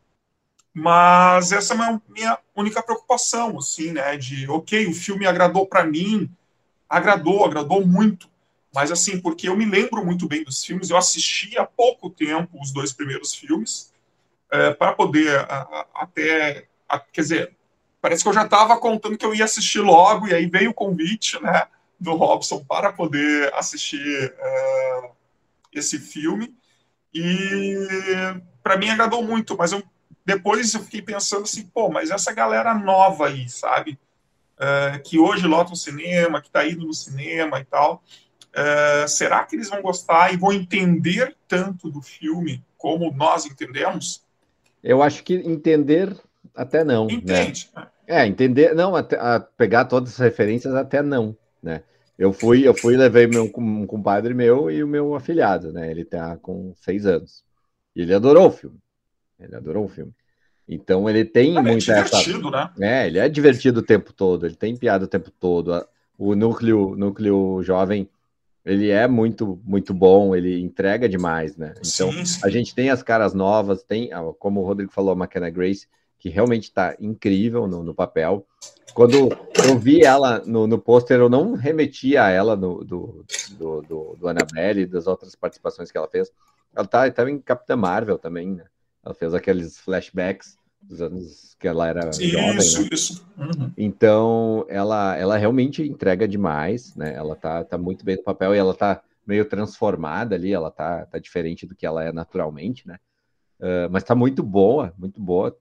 mas essa é a minha, minha única preocupação, assim, né, de, ok, o filme agradou para mim, agradou, agradou muito, mas assim, porque eu me lembro muito bem dos filmes, eu assisti há pouco tempo os dois primeiros filmes, é, para poder a, a, até, a, quer dizer, parece que eu já estava contando que eu ia assistir logo, e aí veio o convite, né, do Robson para poder assistir é, esse filme, e para mim agradou muito, mas eu, depois eu fiquei pensando assim, pô, mas essa galera nova aí, sabe, Uh, que hoje lota o cinema, que está indo no cinema e tal, uh, será que eles vão gostar e vão entender tanto do filme como nós entendemos? Eu acho que entender até não, Entende. Né? É, entender, não, até, a pegar todas as referências até não, né? Eu fui, eu fui, levei meu, um compadre meu e o meu afilhado, né? Ele tá com seis anos. E ele adorou o filme. Ele adorou o filme. Então ele tem é muita divertido, essa... né? É, ele é divertido o tempo todo, ele tem piada o tempo todo. O núcleo, núcleo jovem, ele é muito, muito bom, ele entrega demais, né? Então, Sim, sim. a gente tem as caras novas, tem, como o Rodrigo falou, a McKenna Grace, que realmente está incrível no, no papel. Quando eu vi ela no, no pôster, eu não remetia a ela no, do, do, do, do Annabelle e das outras participações que ela fez. Ela tá, estava em Capitã Marvel também, né? Ela fez aqueles flashbacks dos anos que ela era isso, jovem, né? Isso, uhum. Então, ela, ela realmente entrega demais, né? Ela tá, tá muito bem no papel e ela tá meio transformada ali, ela tá, tá diferente do que ela é naturalmente, né? Uh, mas tá muito boa, muito boa.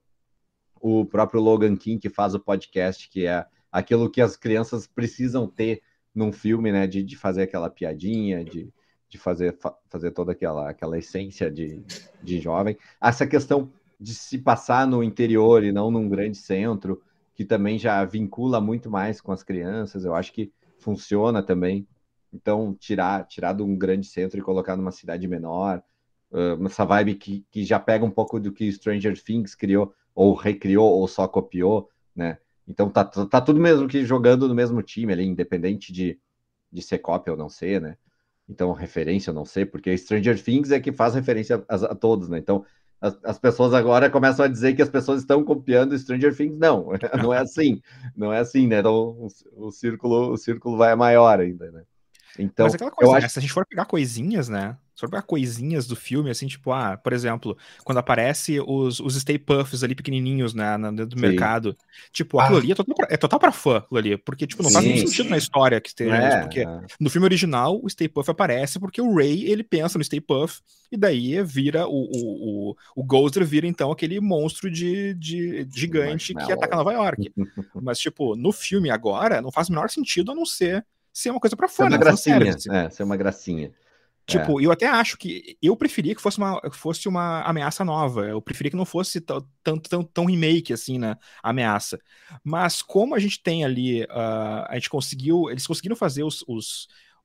O próprio Logan King, que faz o podcast, que é aquilo que as crianças precisam ter num filme, né? De, de fazer aquela piadinha, de, de fazer, fa fazer toda aquela, aquela essência de, de jovem. Essa questão de se passar no interior e não num grande centro, que também já vincula muito mais com as crianças, eu acho que funciona também. Então, tirar, tirar de um grande centro e colocar numa cidade menor, uh, essa vibe que, que já pega um pouco do que Stranger Things criou, ou recriou, ou só copiou, né? Então tá, tá tudo mesmo que jogando no mesmo time ali, independente de, de ser cópia ou não ser, né? Então, referência ou não ser, porque Stranger Things é que faz referência a, a todos, né? Então, as, as pessoas agora começam a dizer que as pessoas estão copiando Stranger Things. Não, não é assim. Não é assim, né? Então, o, o, círculo, o círculo vai maior ainda, né? Então, mas aquela coisa, eu né? acho... Se a gente for pegar coisinhas, né? Se for pegar coisinhas do filme, assim, tipo, ah, por exemplo, quando aparece os, os Stay Puffs ali pequenininhos, né, dentro do Sim. mercado, tipo, aquilo ah. ali é total, pra, é total pra fã, aquilo ali, porque, tipo, não sim, faz nenhum sentido sim. na história que esteja é, isso, porque é. no filme original o Stay Puff aparece porque o Ray, ele pensa no Stay Puff e daí vira, o, o, o, o Gozer vira, então, aquele monstro de, de gigante que ataca Nova York. Mas, tipo, no filme agora, não faz o menor sentido a não ser ser uma coisa pra fã, ser uma né? gracinha, é, ser uma gracinha. Tipo, é. eu até acho que eu preferia que fosse uma, fosse uma ameaça nova. Eu preferia que não fosse tão, tão, tão remake, assim, né? A ameaça. Mas como a gente tem ali, uh, a gente conseguiu, eles conseguiram fazer os, os,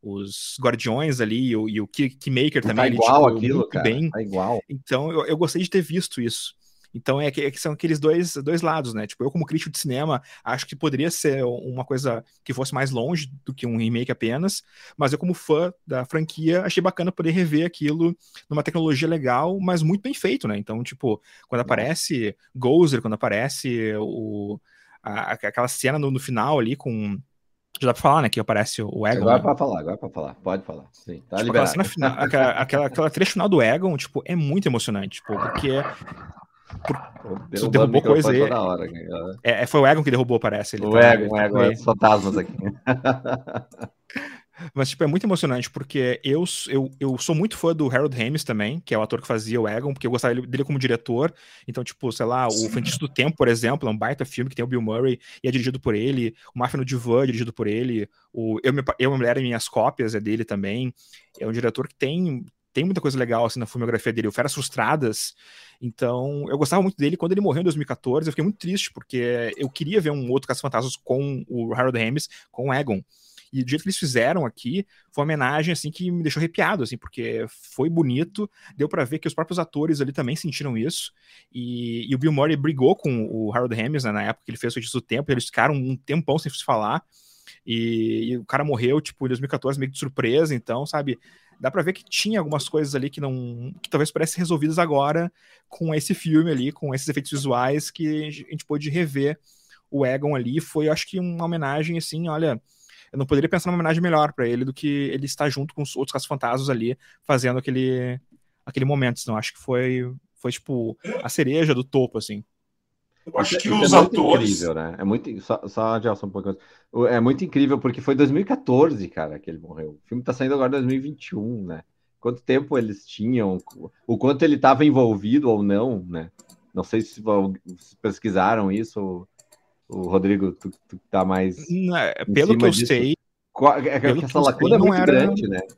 os Guardiões ali e o, e o Keymaker também. Tá ali, igual tipo, aquilo, muito cara. Bem. Tá igual. Então, eu, eu gostei de ter visto isso. Então, é que, é que são aqueles dois, dois lados, né? Tipo, eu como crítico de cinema, acho que poderia ser uma coisa que fosse mais longe do que um remake apenas, mas eu como fã da franquia, achei bacana poder rever aquilo numa tecnologia legal, mas muito bem feito, né? Então, tipo, quando aparece Gozer, quando aparece o, a, aquela cena no, no final ali com... Já dá pra falar, né? Que aparece o Egon. Agora né? é pra falar, agora é pra falar. Pode falar. Sim, tá tipo, liberado. Aquela, cena final, aquela, aquela, aquela trecho final do Egon, tipo, é muito emocionante, tipo, porque... Por... Tu derrubou coisa aí. Toda hora, é, foi o Egon que derrubou, parece. Ele o tá, Egon, ele o tá Egon, é os fantasmas aqui. Mas, tipo, é muito emocionante, porque eu, eu, eu sou muito fã do Harold Ramis também, que é o ator que fazia o Egon, porque eu gostava dele como diretor. Então, tipo, sei lá, o Feitiço do Tempo, por exemplo, é um baita filme que tem o Bill Murray e é dirigido por ele. O Máfia no Divã é dirigido por ele. O Eu, eu Minha Mulher e Minhas Cópias é dele também. É um diretor que tem... tem muita coisa legal assim na filmografia dele, o Feras Frustradas. Então, eu gostava muito dele. Quando ele morreu em dois mil e quatorze, eu fiquei muito triste, porque eu queria ver um outro Caça-Fantasmas com o Harold Ramis, com o Egon. E do jeito que eles fizeram aqui, foi uma homenagem, assim, que me deixou arrepiado, assim, porque foi bonito, deu pra ver que os próprios atores ali também sentiram isso, e, e o Bill Murray brigou com o Harold Ramis, né, na época que ele fez o Feitiço do Tempo, eles ficaram um tempão sem se falar, e, e o cara morreu, tipo, em dois mil e quatorze, meio de surpresa, então, sabe, dá pra ver que tinha algumas coisas ali que não, que talvez parecem resolvidas agora com esse filme ali, com esses efeitos visuais que a gente pôde rever o Egon ali, foi, eu acho que uma homenagem, assim, olha... Eu não poderia pensar numa homenagem melhor pra ele do que ele estar junto com os outros caça-fantasmas ali, fazendo aquele, aquele momento. Então, acho que foi, foi, tipo, a cereja do topo, assim. Eu acho que isso os é muito atores... incrível, né? É muito... Só, só, Gelson, um pouco... É muito incrível, porque foi dois mil e quatorze, cara, que ele morreu. O filme tá saindo agora em dois mil e vinte e um, né? Quanto tempo eles tinham, o quanto ele estava envolvido ou não, né? Não sei se, se pesquisaram isso... O Rodrigo, tu, tu tá mais. Pelo que eu disso. sei. É que essa lacuna é muito era... grande, né?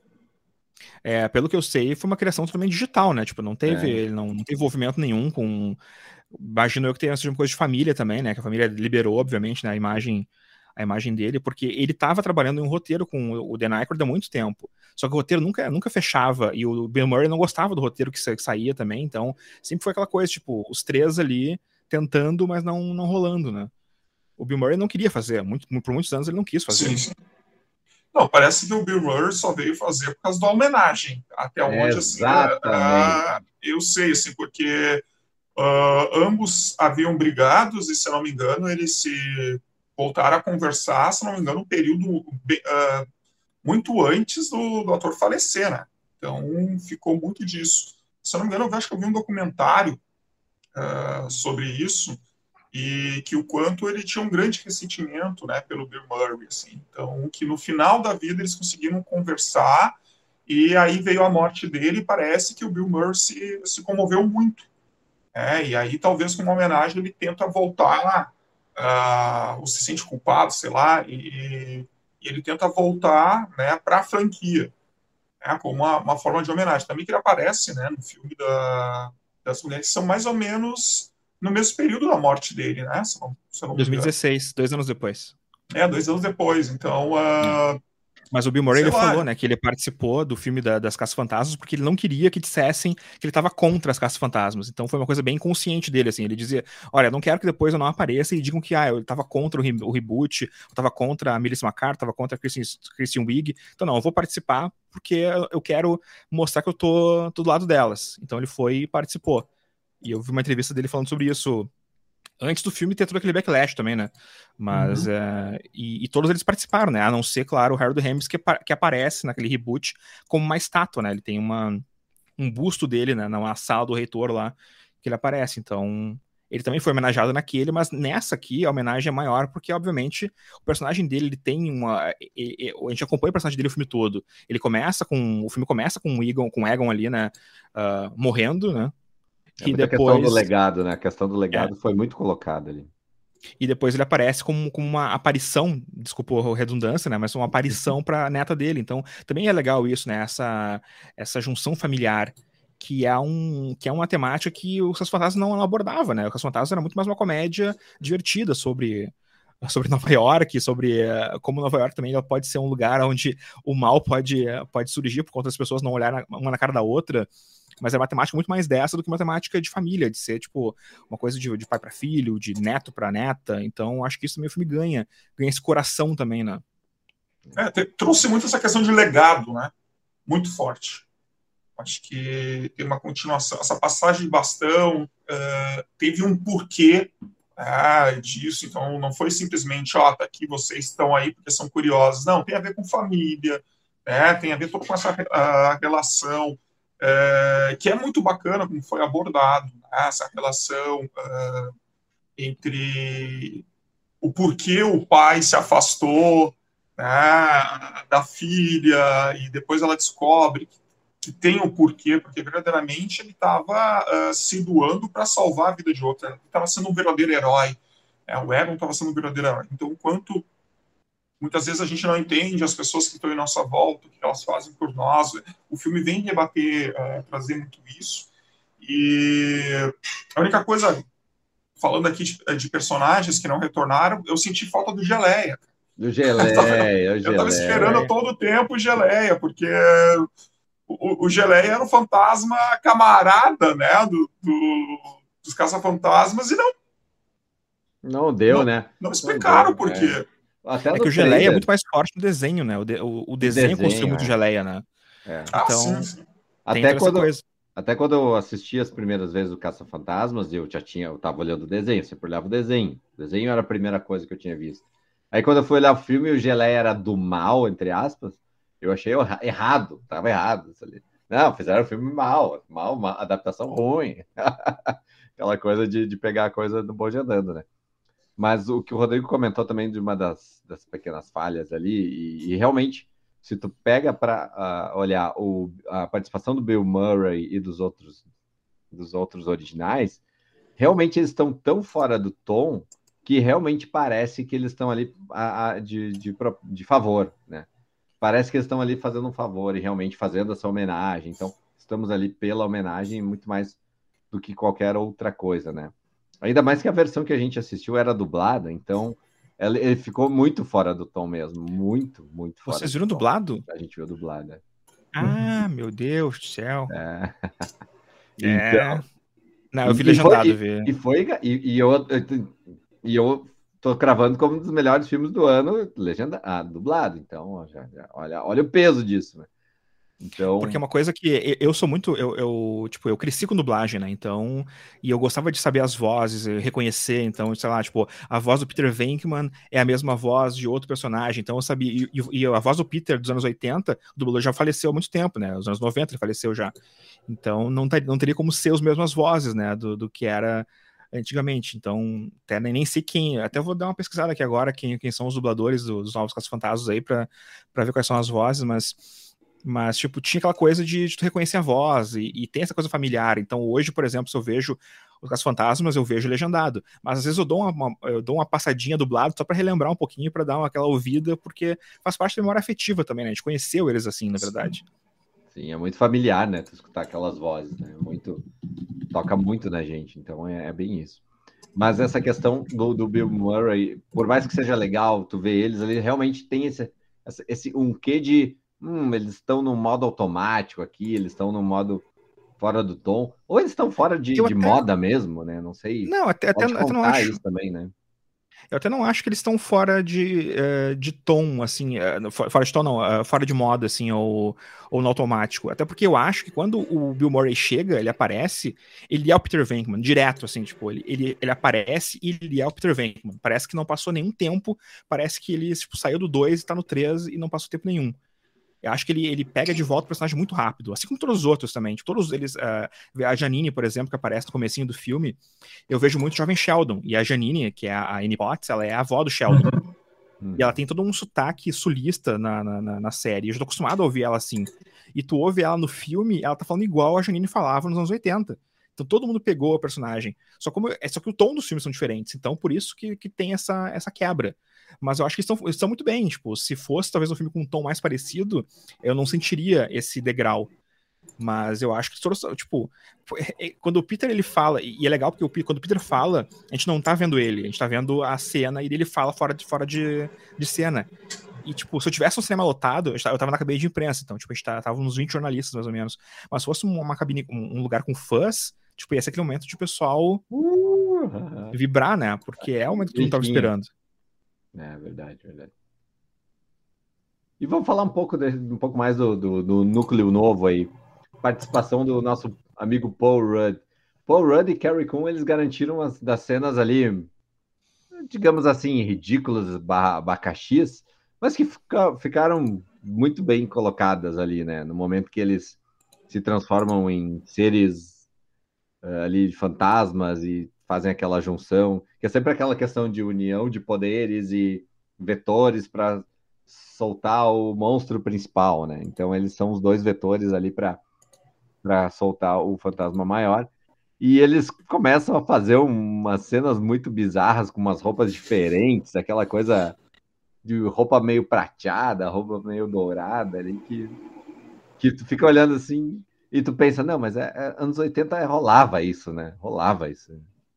É, pelo que eu sei, foi uma criação totalmente digital, né? Tipo, não teve, é. não, não teve envolvimento nenhum com. Imagino eu que tenha sido uma coisa de família também, né? Que a família liberou, obviamente, né, a imagem, a imagem dele, porque ele estava trabalhando em um roteiro com o Dan Aykroyd há muito tempo. Só que o roteiro nunca, nunca fechava, e o Bill Murray não gostava do roteiro que saía também, então sempre foi aquela coisa, tipo, os três ali tentando, mas não, não rolando, né? O Bill Murray não queria fazer, muito, por muitos anos ele não quis fazer. Sim, sim. Não, parece que o Bill Murray só veio fazer por causa da homenagem. Até onde, assim, a, a, eu sei, assim, porque uh, ambos haviam brigados e, se eu não me engano, eles se voltaram a conversar, se não me engano, um período uh, muito antes do, do ator falecer, né? Então, ficou muito disso. Se eu não me engano, eu acho que eu vi um documentário uh, sobre isso, e que o quanto ele tinha um grande ressentimento, né, pelo Bill Murray, assim. Então, que no final da vida eles conseguiram conversar, e aí veio a morte dele, e parece que o Bill Murray se, se comoveu muito. É, e aí, talvez, com uma homenagem, ele tenta voltar, uh, ou se sente culpado, sei lá, e, e ele tenta voltar, né, para a franquia, né, como uma, uma forma de homenagem. Também que ele aparece, né, no filme da, das mulheres, que são mais ou menos no mesmo período da morte dele, né? Se não, se não me dois mil e dezesseis, dois anos depois. É, dois anos depois. Então, uh, é. Mas o Bill Murray, ele lá, falou, né, que ele participou do filme da, das Caça-Fantasmas porque ele não queria que dissessem que ele estava contra as Caça-Fantasmas. Então foi uma coisa bem consciente dele, assim. Ele dizia, olha, eu não quero que depois eu não apareça e digam que, ah, eu estava contra o, re o reboot, eu estava contra a Melissa McCarthy, estava contra a Kristen, Kristen Wiig. Então não, eu vou participar porque eu quero mostrar que eu tô, tô do lado delas. Então ele foi e participou. E eu vi uma entrevista dele falando sobre isso antes do filme ter todo aquele backlash também, né? Mas, uhum. é, e, e todos eles participaram, né? A não ser, claro, o Harold Ramis, que, que aparece naquele reboot como uma estátua, né? Ele tem uma, um busto dele, né? Na sala do reitor lá, que ele aparece. Então, ele também foi homenageado naquele, mas nessa aqui a homenagem é maior, porque, obviamente, o personagem dele, ele tem uma... Ele, ele, a gente acompanha o personagem dele o filme todo. Ele começa com... O filme começa com o Egon, com o Egon ali, né? Uh, morrendo, né? É, depois... A questão do legado, né? A questão do legado é. foi muito colocada ali. E depois ele aparece como, como uma aparição, desculpa a redundância, né? Mas uma aparição para a neta dele. Então, também é legal isso, né? Essa, essa junção familiar, que é, um, que é uma temática que o Caça-Fantasmas não abordava, né? O Caça-Fantasmas era muito mais uma comédia divertida sobre... sobre Nova York, sobre uh, como Nova York também pode ser um lugar onde o mal pode, uh, pode surgir por conta das pessoas não olharem uma na cara da outra. Mas é uma temática muito mais dessa do que uma temática de família, de ser, tipo, uma coisa de, de pai para filho, de neto para neta. Então, acho que isso também o filme ganha. Ganha esse coração também, né? É, te, trouxe muito essa questão de legado, né? Muito forte. Acho que tem uma continuação. Essa passagem de bastão uh, teve um porquê uh, disso. Então, não foi simplesmente, ó, oh, tá aqui, vocês estão aí porque são curiosos. Não, tem a ver com família, né? Tem a ver com essa uh, relação... É, que é muito bacana como foi abordado, né, essa relação uh, entre o porquê o pai se afastou, né, da filha, e depois ela descobre que, que tem o porquê, porque verdadeiramente ele estava uh, se doando para salvar a vida de outra, ele estava sendo um verdadeiro herói, né, o Egon estava sendo um verdadeiro herói. Então, enquanto muitas vezes a gente não entende as pessoas que estão em nossa volta, o que elas fazem por nós. O filme vem debater, uh, trazer muito isso. E a única coisa, falando aqui de, de personagens que não retornaram, eu senti falta do Geleia. Do Geleia, eu estava esperando todo o tempo o Geleia, porque o, o Geleia era um fantasma camarada, né, do, do, dos caça-fantasmas, e não... Não deu, não, né? Não explicaram por quê. É. Até é que o Geleia trailer. é muito mais forte no desenho, né? O, de, o, o desenho, desenho construiu é. muito Geleia, né? É. Ah, então, sim, sim. Até, quando, até quando eu assisti as primeiras vezes o Caça-Fantasmas, eu já tinha, eu tava olhando o desenho, sempre olhava o desenho. O desenho era a primeira coisa que eu tinha visto. Aí quando eu fui olhar o filme e o Geleia era do mal, entre aspas, eu achei errado, tava errado. Não, fizeram o filme mal, mal, mal adaptação ruim. Aquela coisa de, de pegar a coisa do bonde andando, né? Mas o que o Rodrigo comentou também de uma das, das pequenas falhas ali, e, e realmente, se tu pega para uh, olhar o, a participação do Bill Murray e dos outros, dos outros originais, realmente eles estão tão fora do tom que realmente parece que eles estão ali a, a, de, de, de favor, né? Parece que eles estão ali fazendo um favor e realmente fazendo essa homenagem. Então, estamos ali pela homenagem muito mais do que qualquer outra coisa, né? Ainda mais que a versão que a gente assistiu era dublada, então ele, ele ficou muito fora do tom mesmo. Muito, muito fora. Vocês viram dublado? A gente viu dublado. É. Ah, meu Deus do céu. É. Então, é. Não, eu vi e legendado. Foi, vi. E foi. E, e, eu, e eu tô cravando como um dos melhores filmes do ano, legenda, ah, dublado. Então, já, já, olha, olha o peso disso, né? Então... Porque é uma coisa que eu sou muito, eu, eu, tipo, eu cresci com dublagem, né, então, e eu gostava de saber as vozes, reconhecer, então, sei lá, tipo, a voz do Peter Venkman é a mesma voz de outro personagem, então eu sabia, e, e a voz do Peter dos anos oitenta, o dublador já faleceu há muito tempo, né, nos anos noventa ele faleceu já, então não, ter, não teria como ser as mesmas vozes, né, do, do que era antigamente, então, até nem sei quem, até vou dar uma pesquisada aqui agora, quem, quem são os dubladores dos, dos novos Caça-Fantasmas aí, pra, pra ver quais são as vozes, mas... Mas, tipo, tinha aquela coisa de, de tu reconhecer a voz e, e tem essa coisa familiar. Então, hoje, por exemplo, se eu vejo os Caça-Fantasmas, eu vejo legendado. Mas, às vezes, eu dou uma, uma, eu dou uma passadinha dublado só pra relembrar um pouquinho, pra dar uma, aquela ouvida, porque faz parte da memória afetiva também, né? A gente conheceu eles assim, na verdade. Sim, é muito familiar, né? Tu escutar aquelas vozes, né? Muito... Toca muito na gente, então é, é bem isso. Mas essa questão do, do Bill Murray, por mais que seja legal tu ver eles, ele realmente tem esse, esse um quê de... Hum, eles estão no modo automático aqui, eles estão no modo fora do tom, ou eles estão fora de, de até... moda mesmo, né? Não sei. Não, até, até, até não acho. Isso também, né? Eu até não acho que eles estão fora de, uh, de tom, assim, uh, fora de tom não, uh, fora de moda, assim, ou, ou no automático. Até porque eu acho que quando o Bill Murray chega, ele aparece, ele é o Peter Venkman, direto, assim, tipo, ele, ele, ele aparece e ele é o Peter Venkman. Parece que não passou nenhum tempo, parece que ele, tipo, saiu do dois e tá no três e não passou tempo nenhum. Eu acho que ele, ele pega de volta o personagem muito rápido, assim como todos os outros também. Tipo, todos eles, uh, a Janine, por exemplo, que aparece no comecinho do filme, eu vejo muito o jovem Sheldon. E a Janine, que é a Annie Potts, ela é a avó do Sheldon. Uhum. E ela tem todo um sotaque sulista na, na, na série. Eu já tô acostumado a ouvir ela assim. E tu ouve ela no filme, ela tá falando igual a Janine falava nos anos oitenta. Então todo mundo pegou a personagem. Só, como, é só que o tom dos filmes são diferentes. Então por isso que, que tem essa, essa quebra. Mas eu acho que estão, estão muito bem, tipo, se fosse talvez um filme com um tom mais parecido, eu não sentiria esse degrau. Mas eu acho que, tipo, quando o Peter ele fala, e é legal porque o, quando o Peter fala, a gente não tá vendo ele, a gente tá vendo a cena e ele fala fora de, fora de, de cena. E, tipo, se eu tivesse um cinema lotado, eu tava na cabine de imprensa, então, tipo, a gente tava uns vinte jornalistas, mais ou menos. Mas se fosse uma cabine, um lugar com fãs, tipo, ia ser aquele momento de o pessoal uh, vibrar, né? Porque é o momento que todo mundo tava esperando. É, verdade, verdade. E vamos falar um pouco, de, um pouco mais do, do, do núcleo novo aí. Participação do nosso amigo Paul Rudd. Paul Rudd e Carrie Coon, eles garantiram as das cenas ali, digamos assim, ridículas, abacaxis, mas que fica, ficaram muito bem colocadas ali, né? No momento que eles se transformam em seres uh, ali, fantasmas e fazem aquela junção, que é sempre aquela questão de união de poderes e vetores para soltar o monstro principal, né? Então eles são os dois vetores ali para para soltar o fantasma maior. E eles começam a fazer umas cenas muito bizarras com umas roupas diferentes, aquela coisa de roupa meio prateada, roupa meio dourada ali, que, que tu fica olhando assim e tu pensa, não, mas é, é, anos oitenta rolava isso, né? Rolava isso.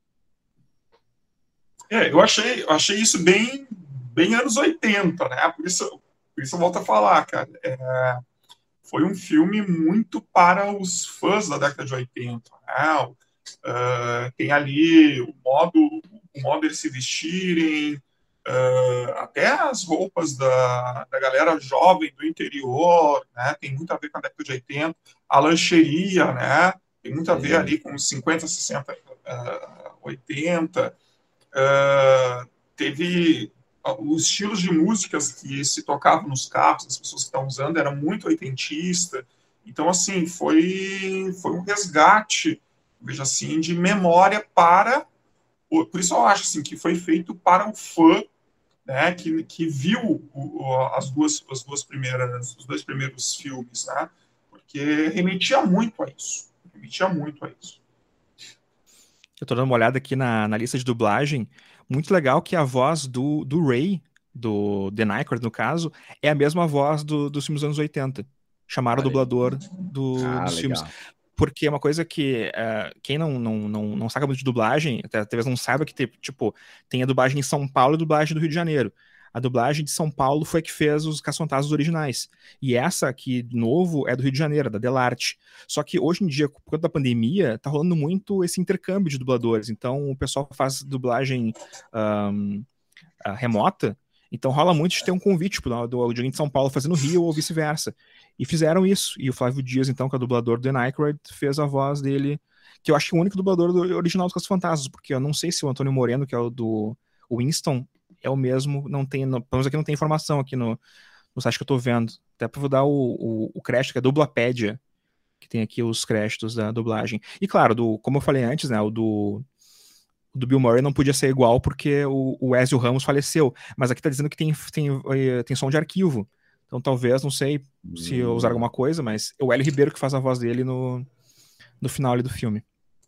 É, eu achei, eu achei isso bem, bem anos oitenta, né? Por isso, por isso eu volto a falar, cara. É, foi um filme muito para os fãs da década de oitenta, né? Uh, tem ali o modo, o modo eles se vestirem, uh, até as roupas da, da galera jovem do interior, né? Tem muito a ver com a década de oitenta, a lancheria, né? Tem muito a ver ali com os cinquenta, sessenta, uh, oitenta. Uh, teve os estilos de músicas que se tocavam nos carros, as pessoas que estão usando, era muito oitentista. Então, assim, foi, foi um resgate, veja assim, de memória para... Por isso eu acho assim, que foi feito para o fã, né, que, que viu o, as, duas, as duas primeiras, os dois primeiros filmes, né? Porque remetia muito a isso. Remetia muito a isso. Eu tô dando uma olhada aqui na, na lista de dublagem. Muito legal que a voz do, do Ray, do Dan Aykroyd, no caso, é a mesma voz do, dos filmes dos anos oitenta. Chamaram o dublador do, ah, dos legal. filmes. Porque é uma coisa que uh, quem não, não, não, não saca muito de dublagem, até talvez não saiba que tem, tipo, tem a dublagem em São Paulo e a dublagem do Rio de Janeiro. A dublagem de São Paulo foi a que fez os Caça-Fantasmas originais. E essa aqui, de novo, é do Rio de Janeiro, da Delarte. Só que hoje em dia, por conta da pandemia, tá rolando muito esse intercâmbio de dubladores. Então, o pessoal faz dublagem um, remota Então rola muito de ter um convite tipo, do, do alguém de São Paulo fazendo Rio ou vice-versa. E fizeram isso. E o Flávio Dias, então, que é o dublador do Dan Aykroyd, fez a voz dele, que eu acho que é o único dublador do original dos Caça-Fantasmas, porque eu não sei se o Antônio Moreno, que é o do Winston, é o mesmo, não tem, no, pelo menos aqui não tem informação aqui no, no site que eu tô vendo. Até pra dar o, o, o crédito, que é Dublapédia, que tem aqui os créditos da dublagem. E claro, do, como eu falei antes, né, o do, o do Bill Murray não podia ser igual porque o, o Ezio Ramos faleceu, mas aqui tá dizendo que tem, tem, tem som de arquivo. Então talvez, não sei se eu usar alguma coisa, mas é o Hélio Ribeiro que faz a voz dele no, no final ali do filme.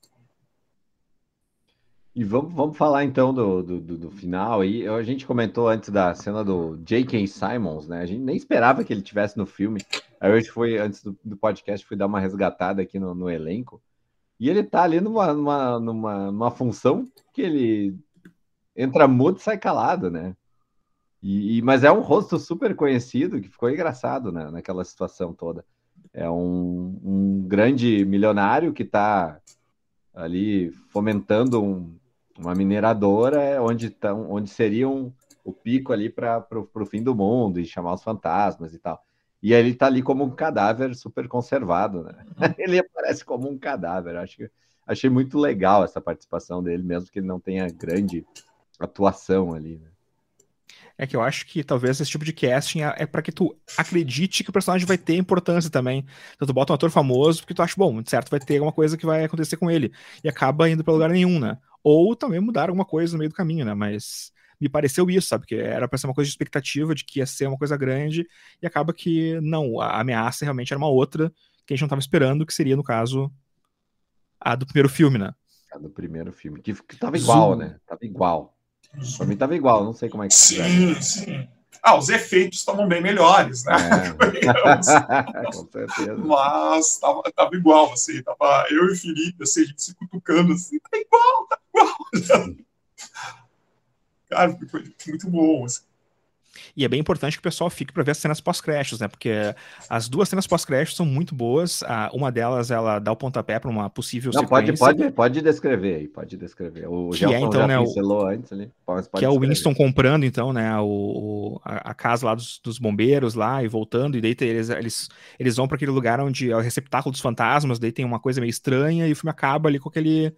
E vamos, vamos falar então do, do, do, do final aí. A gente comentou antes da cena do J K. Simmons, né? A gente nem esperava que ele tivesse no filme. Aí hoje foi, antes do, do podcast, fui dar uma resgatada aqui no, no elenco. E ele tá ali numa, numa, numa, numa função que ele entra mudo e sai calado, né? E, e, mas é um rosto super conhecido que ficou engraçado, né, naquela situação toda. É um, um grande milionário que tá ali fomentando um, uma mineradora onde, tão, onde seriam o pico ali para o fim do mundo e chamar os fantasmas e tal. E aí ele tá ali como um cadáver super conservado, né? Ele aparece como um cadáver. Acho que achei muito legal essa participação dele, mesmo que ele não tenha grande atuação ali, né? É que eu acho que talvez esse tipo de casting é para que tu acredite que o personagem vai ter importância também. Então tu bota um ator famoso porque tu acha, bom, certo, vai ter alguma coisa que vai acontecer com ele. E acaba indo pra lugar nenhum, né? Ou também mudar alguma coisa no meio do caminho, né? Mas me pareceu isso, sabe? Que era pra ser uma coisa de expectativa, de que ia ser uma coisa grande, e acaba que não, a ameaça realmente era uma outra que a gente não tava esperando, que seria, no caso, a do primeiro filme, né? A do primeiro filme, que, que tava igual, Zoom. né? Tava igual. Pra mim tava igual, não sei como é que Sim, sim. Ah, os efeitos estavam bem melhores, né? É. Com certeza. Mas tava, tava igual, assim, tava eu e o Felipe, assim, a gente se cutucando, assim, tá igual, tá igual. Cara, foi muito bom, assim. E é bem importante que o pessoal fique para ver as cenas pós-créditos, né? Porque as duas cenas pós-créditos são muito boas. Uma delas, ela dá o pontapé para uma possível Não, sequência. Pode, pode, pode descrever aí, pode descrever. O que Gelson é, então, já né, pincelou o... antes ali. Pode, pode que é o descrever. Winston comprando, então, né, o, a, a casa lá dos, dos bombeiros lá e voltando, e daí tem, eles, eles, eles vão para aquele lugar onde é o receptáculo dos fantasmas, daí tem uma coisa meio estranha, e o filme acaba ali com aquele...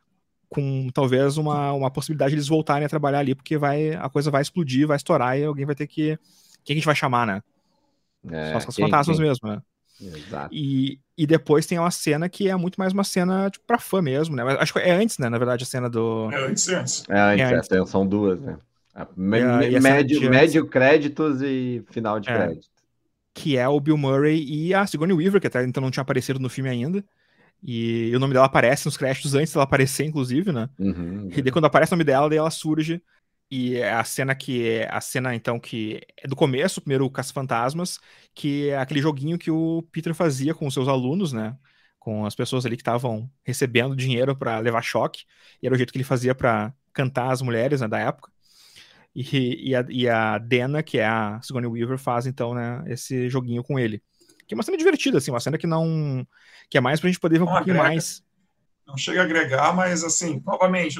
com talvez uma, uma possibilidade de eles voltarem a trabalhar ali, porque vai, a coisa vai explodir, vai estourar, e alguém vai ter que... Quem a gente vai chamar, né? É, Só os quem, fantasmas quem? mesmo, né? Exato. E, e depois tem uma cena que é muito mais uma cena tipo, pra fã mesmo, né? Mas acho que é antes, né? Na verdade, a cena do... É antes, é antes. É antes, É antes. É, são duas, né? Me, E a- e a cena médio, de antes- médio créditos e final de É. crédito. Que é o Bill Murray e a Sigourney Weaver, que até então não tinha aparecido no filme ainda. E o nome dela aparece nos créditos antes dela aparecer, inclusive, né? Uhum, E daí quando aparece o nome dela, daí ela surge. E é a cena que é a cena, então, que é do começo, o primeiro Caça-Fantasmas, que é aquele joguinho que o Peter fazia com os seus alunos, né? Com as pessoas ali que estavam recebendo dinheiro pra levar choque. E era o jeito que ele fazia pra cantar as mulheres, né, da época. E, e, a, e a Dana, que é a Sigourney Weaver, faz, então, né, esse joguinho com ele. Que é uma cena divertida, assim, uma cena que não... que é mais pra gente poder ver um Não pouquinho agrega. mais. Não chega a agregar, mas, assim, novamente,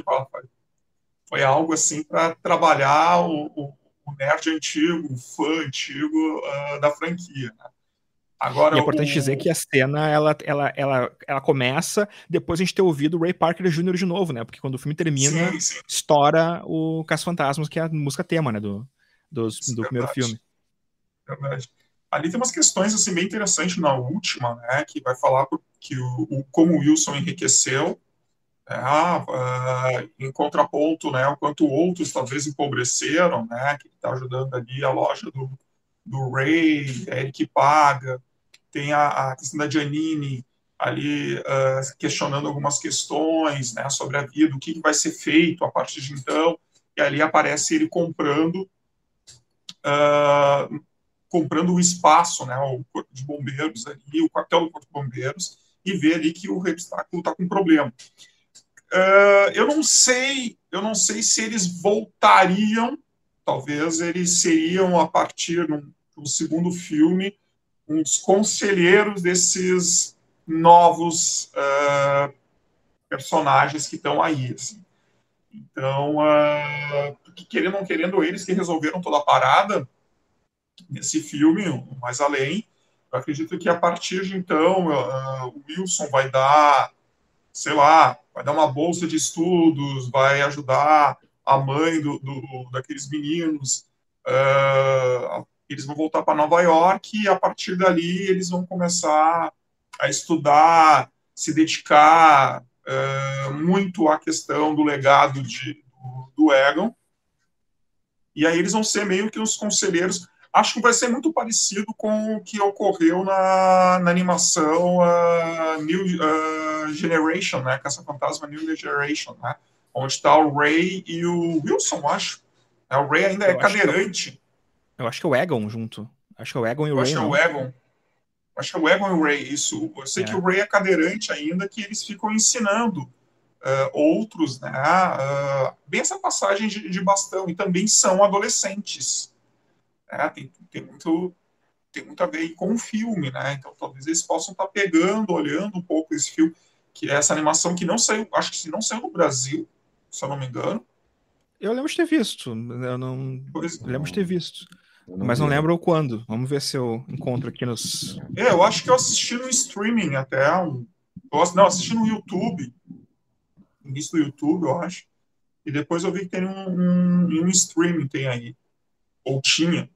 foi algo, assim, para trabalhar o, o, o nerd antigo, o fã antigo uh, da franquia, né? Agora, E é importante o... dizer que a cena, ela, ela, ela, ela começa depois a gente ter ouvido o Ray Parker Júnior de novo, né? Porque quando o filme termina, sim, sim. estoura o Caça-Fantasmas, que é a música tema, né? Do, dos, Isso, do verdade. primeiro filme. Verdade. Ali tem umas questões, assim, bem interessantes na última, né? Que vai falar que o, o como o Wilson enriqueceu, né, uh, em contraponto, né? O quanto outros talvez empobreceram, né? Que está ajudando ali a loja do, do Ray, é ele que paga. Tem a, a questão da Janine ali uh, questionando algumas questões, né, sobre a vida, o que, que vai ser feito a partir de então, e ali aparece ele comprando uh, comprando o espaço, né, o corpo de bombeiros ali, o quartel do corpo de bombeiros, e vê ali que o receptáculo está com um problema. Uh, eu não sei, eu não sei se eles voltariam, talvez eles seriam a partir do, do segundo filme uns conselheiros desses novos uh, personagens que estão aí. Assim. Então, uh, querendo ou não querendo, eles que resolveram toda a parada nesse filme, mais além, eu acredito que a partir de então, uh, o Wilson vai dar, sei lá, vai dar uma bolsa de estudos, vai ajudar a mãe do, do daqueles meninos, uh, eles vão voltar para Nova York e a partir dali eles vão começar a estudar, se dedicar uh, muito à questão do legado de, do, do Egon, e aí eles vão ser meio que os conselheiros. Acho que vai ser muito parecido com o que ocorreu na, na animação uh, New uh, Generation, né? Caça-Fantasma New Generation, né? Onde está o Ray e o Wilson, acho. É, o Ray ainda é Eu acho que é o- cadeirante. Eu acho que é o Egon junto. Acho que é o Egon e o Eu Ray, acho que é não. o Egon. Acho que é o Egon e o Ray, isso. Eu sei É. que o Ray é cadeirante ainda, que eles ficam ensinando uh, outros, né? Uh, bem essa passagem de, de bastão. E também são adolescentes. Né? Tem, tem, muito, tem muito a ver com o filme, né? Então talvez eles possam estar pegando, olhando um pouco esse filme, que é essa animação que não saiu, acho que não saiu no Brasil, se eu não me engano. Eu lembro de ter visto. Eu não Pois, eu lembro de ter visto. Eu Mas não vi, lembro quando. Vamos ver se eu encontro aqui nos. é, eu acho que eu assisti no streaming até. Um, eu, ass- não, assisti no YouTube, no início do YouTube, eu acho. E depois eu vi que tem um, um, um streaming, tem aí. Ou tinha,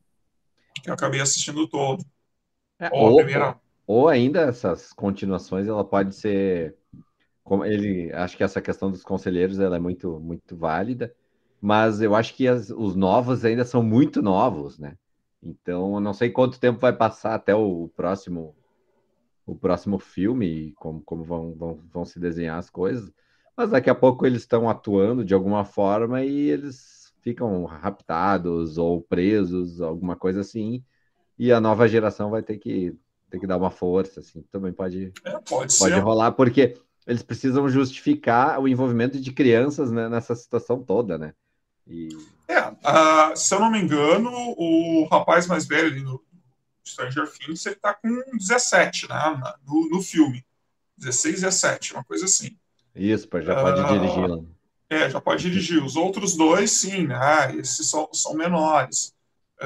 que eu acabei assistindo todo. É, Ou a ou, primeira. ou ainda essas continuações, ela pode ser, como ele, acho que essa questão dos conselheiros, ela é muito, muito válida, mas eu acho que as- os novos ainda são muito novos, né? Então, eu não sei quanto tempo vai passar até o próximo, o próximo filme e como, como vão, vão, vão se desenhar as coisas, mas daqui a pouco eles estão atuando de alguma forma e eles ficam raptados ou presos, alguma coisa assim, e a nova geração vai ter que, ter que dar uma força, assim, também pode, É, pode pode ser. rolar, porque eles precisam justificar o envolvimento de crianças, né, nessa situação toda, né? E É, ah, se eu não me engano, o rapaz mais velho ali no Stranger Things, ele tá com dezessete, né, na- no, no filme. dezesseis, dezessete, uma coisa assim. isso, pô, já pode Ah, dirigir lá. é, já pode dirigir. Os outros dois, sim, né, esses são, são menores.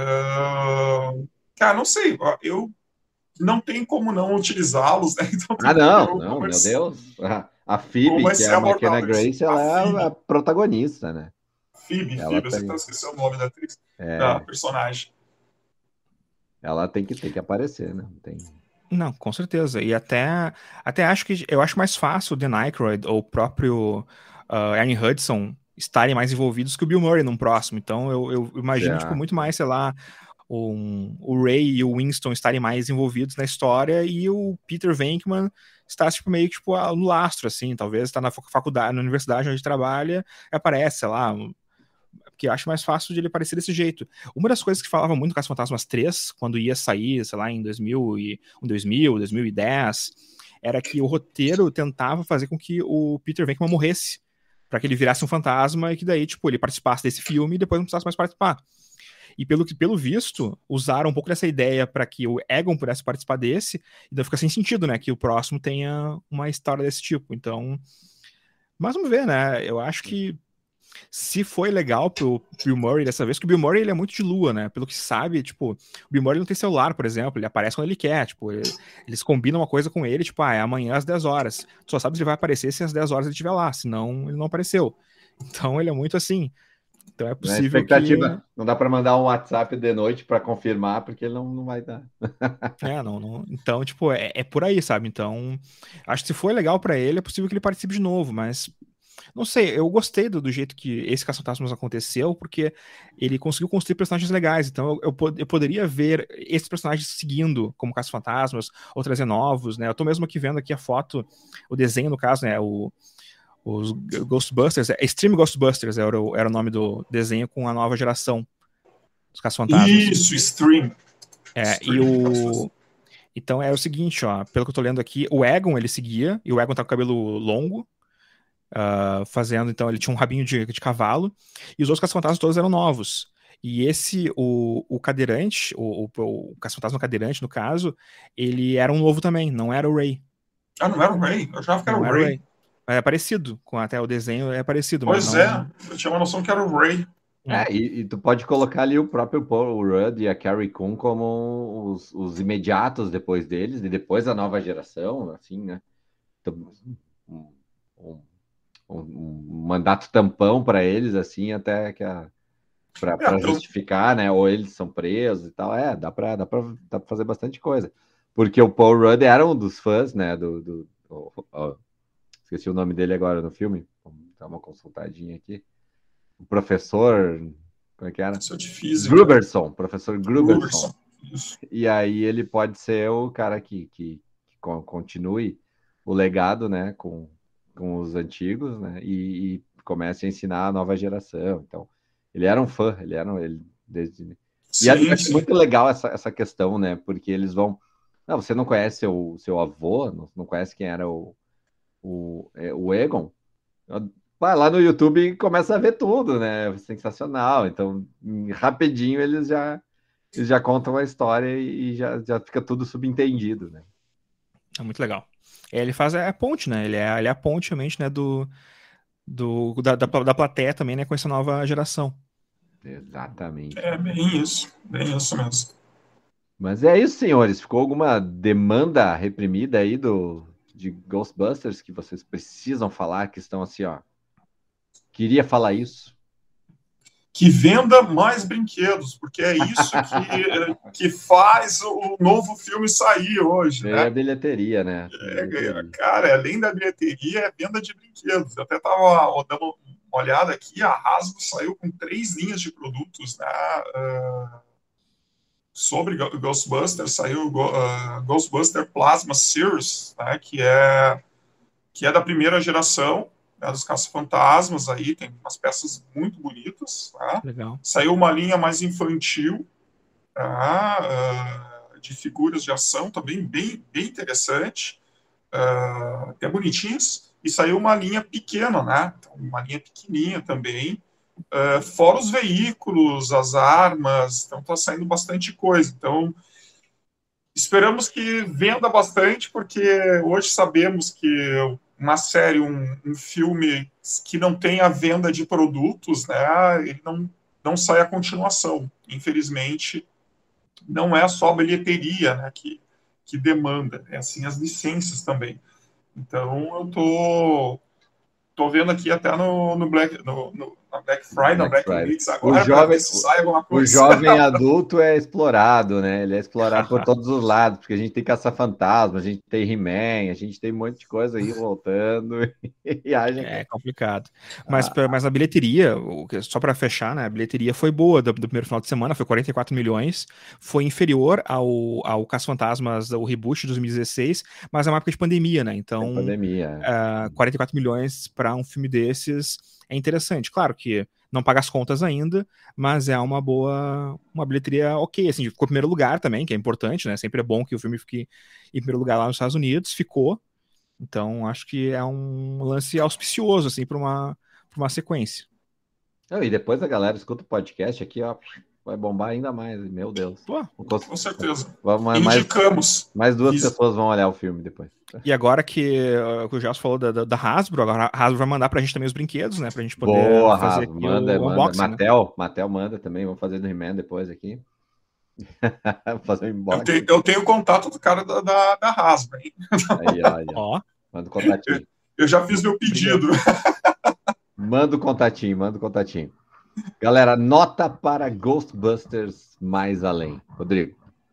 Ah, cara, não sei, eu não tenho como não utilizá-los, né, então tem Ah, que ver não, como não, vai, meu Deus. A, a como Phoebe, vai que é ser a McKenna abordado isso. Grace, A ela é a, a Phoebe, protagonista, né? Phoebe, Ela Phoebe, você tá tem, esquecendo o nome da atriz, da é, personagem. ela tem que, tem que aparecer, né? Tem... Não, com certeza. E até, até acho que eu acho mais fácil o Dan Aykroyd ou o próprio uh, Ernie Hudson estarem mais envolvidos que o Bill Murray num próximo. Então eu, eu imagino tipo, Já. muito mais, sei lá, um, o Ray e o Winston estarem mais envolvidos na história e o Peter Venkman está tipo, meio que tipo, no lastro, assim, talvez está na faculdade, na universidade onde trabalha, aparece, sei lá, porque eu acho mais fácil de ele aparecer desse jeito. Uma das coisas que falava muito com as Fantasmas três, quando ia sair, sei lá, em dois mil, e, dois mil, dois mil e dez, era que o roteiro tentava fazer com que o Peter Venkman morresse, para que ele virasse um fantasma e que daí, tipo, ele participasse desse filme e depois não precisasse mais participar. E pelo, que, pelo visto, usaram um pouco dessa ideia para que o Egon pudesse participar desse, então fica sem sentido, né, que o próximo tenha uma história desse tipo. Então, mas vamos ver, né, eu acho que se foi legal pro Bill Murray dessa vez, porque o Bill Murray ele é muito de lua, né? Pelo que se sabe, tipo, o Bill Murray não tem celular, por exemplo, ele aparece quando ele quer, tipo, ele, eles combinam uma coisa com ele, tipo, ah, é amanhã às dez horas. Tu só sabe se ele vai aparecer se às dez horas ele estiver lá, senão ele não apareceu. Então ele é muito assim. Então é Na possível que... expectativa, não dá para mandar um WhatsApp de noite para confirmar, porque ele não, não vai dar. É, não, não... Então, tipo, é, é por aí, sabe? Então, acho que se foi legal pra ele, é possível que ele participe de novo, mas não sei, eu gostei do, do jeito que esse Caça-Fantasmas aconteceu, porque ele conseguiu construir personagens legais. Então eu, eu, eu poderia ver esses personagens seguindo como Caça-Fantasmas, ou trazer novos, né? Eu tô mesmo aqui vendo aqui a foto, o desenho, no caso, né? O, os Ghostbusters, Extreme Ghostbusters era o, era o nome do desenho com a nova geração dos Caça-Fantasmas. Isso, Stream. É, Stream, e o... Então é o seguinte, ó, pelo que eu tô lendo aqui, o Egon ele seguia, e o Egon tá com o cabelo longo, Uh, fazendo, então, ele tinha um rabinho de, de cavalo, e os outros caça-fantasmas todos eram novos. E esse, o, o cadeirante, o, o, o caça-fantasma cadeirante, no caso, ele era um novo também, não era o Ray. Ah, não era o Ray? Eu achava que era Não o era o Ray. Ray. é parecido, com até o desenho é parecido. Pois mas é, não... eu tinha uma noção que era o Ray. É, e, e tu pode colocar ali o próprio Paul Rudd e a Carrie Coon como os, os imediatos depois deles, e depois a nova geração, assim, né? Então, um, um, um, um mandato tampão para eles, assim, até que a para É, eu- justificar, né? Ou eles são presos e tal. É, dá para dá para dá pra fazer bastante coisa. Porque o Paul Rudd era um dos fãs, né? Do, do, do- ó, esqueci o nome dele agora no filme. Vamos dar uma consultadinha aqui. O professor. Como é que era? Professor de física. Gruberson, professor Gruberson. Gruberson. Isso. E aí ele pode ser o cara que, que, que con- continue o legado, né? Com, com os antigos, né? E, e comece a ensinar a nova geração. Então, ele era um fã, ele era um, ele, desde... E eu Sim, acho sim. muito legal essa, essa questão, né? Porque eles vão. Não, você não conhece seu, seu avô, não, não conhece quem era o, o, é, o Egon? Vai lá no YouTube e começa a ver tudo, né? Sensacional. Então, em- rapidinho eles já, eles já contam a história e já, já fica tudo subentendido, né? É muito legal. Ele faz a ponte, né? Ele é, ele é a ponte, realmente, né? Do, do, da, da, da plateia também, né? Com essa nova geração. Exatamente. É bem isso. Bem isso mesmo. Mas é isso, senhores. Ficou alguma demanda reprimida aí do, de Ghostbusters que vocês precisam falar, que estão assim, ó. Queria falar isso. Que venda mais brinquedos, porque é isso que, que faz o novo filme sair hoje, Ganhei a né? bilheteria, né? É, ganha- cara, além da bilheteria, é venda de brinquedos. Eu até estava dando uma olhada aqui, a Hasbro saiu com três linhas de produtos, né? Ah, sobre Go- Ghostbusters, saiu o Go- ah, Ghostbuster Plasma Series, né? Que é, que é da primeira geração, né, dos Caça-Fantasmas aí, tem umas peças muito bonitas, tá? Legal. Saiu uma linha mais infantil, tá? Ah, de figuras de ação também bem, bem interessante, ah, até bonitinhas, e saiu uma linha pequena, né? Então, uma linha pequenininha também, ah, fora os veículos, as armas, então tá saindo bastante coisa. Então, esperamos que venda bastante, porque hoje sabemos que uma série, um, um filme que não tem a venda de produtos, né, ele não, não sai a continuação. Infelizmente, não é só a bilheteria, né, que, que demanda, é assim as licenças também. Então, eu tô, tô vendo aqui até no, no Black, no, no, na Black Friday, na Black Black Friday. Weeks O agora, para ver jovem, se sai alguma o coisa. jovem adulto é explorado, né? Ele é explorado por todos os lados, porque a gente tem Caça-Fantasma, a gente tem He-Man, a gente tem um monte de coisa aí voltando e haja. É complicado. Mas, Ah, mas a bilheteria, o que- só para fechar, né? A bilheteria foi boa do, do primeiro final de semana, foi quarenta e quatro milhões. Foi inferior ao, ao Caça-Fantasmas, o reboot de dois mil e dezesseis, mas é uma época de pandemia, né? tem Então, pandemia. uh, quarenta e quatro milhões para um filme desses é interessante. Claro que não paga as contas ainda, mas é uma boa, uma bilheteria ok. Assim, ficou em primeiro lugar também, que é importante, né? Sempre é bom que o filme fique em primeiro lugar lá nos Estados Unidos. Ficou. Então, acho que é um lance auspicioso, assim, para uma, pra uma sequência. Não, e depois a galera escuta o podcast aqui, ó, vai bombar ainda mais, meu Deus. Pô, Com certeza. Vamos, mais, Indicamos. mais duas Isso. pessoas vão olhar o filme depois. e agora que, uh, que o Gelson falou da, da, da Hasbro, agora a Hasbro vai mandar pra gente também os brinquedos, né? Pra gente poder Boa, fazer Raso, aqui manda, o manda. unboxing, né? Matel, Matel manda também, vamos fazer do He-Man depois aqui. fazer um Eu, unboxing. te, eu tenho contato do cara da, da, da Hasbro, hein? Aí, ó, aí, ó. Ó, Manda o contatinho. Eu já fiz meu pedido. Manda o contatinho, manda o contatinho. Galera, nota para Ghostbusters Mais Além. Rodrigo.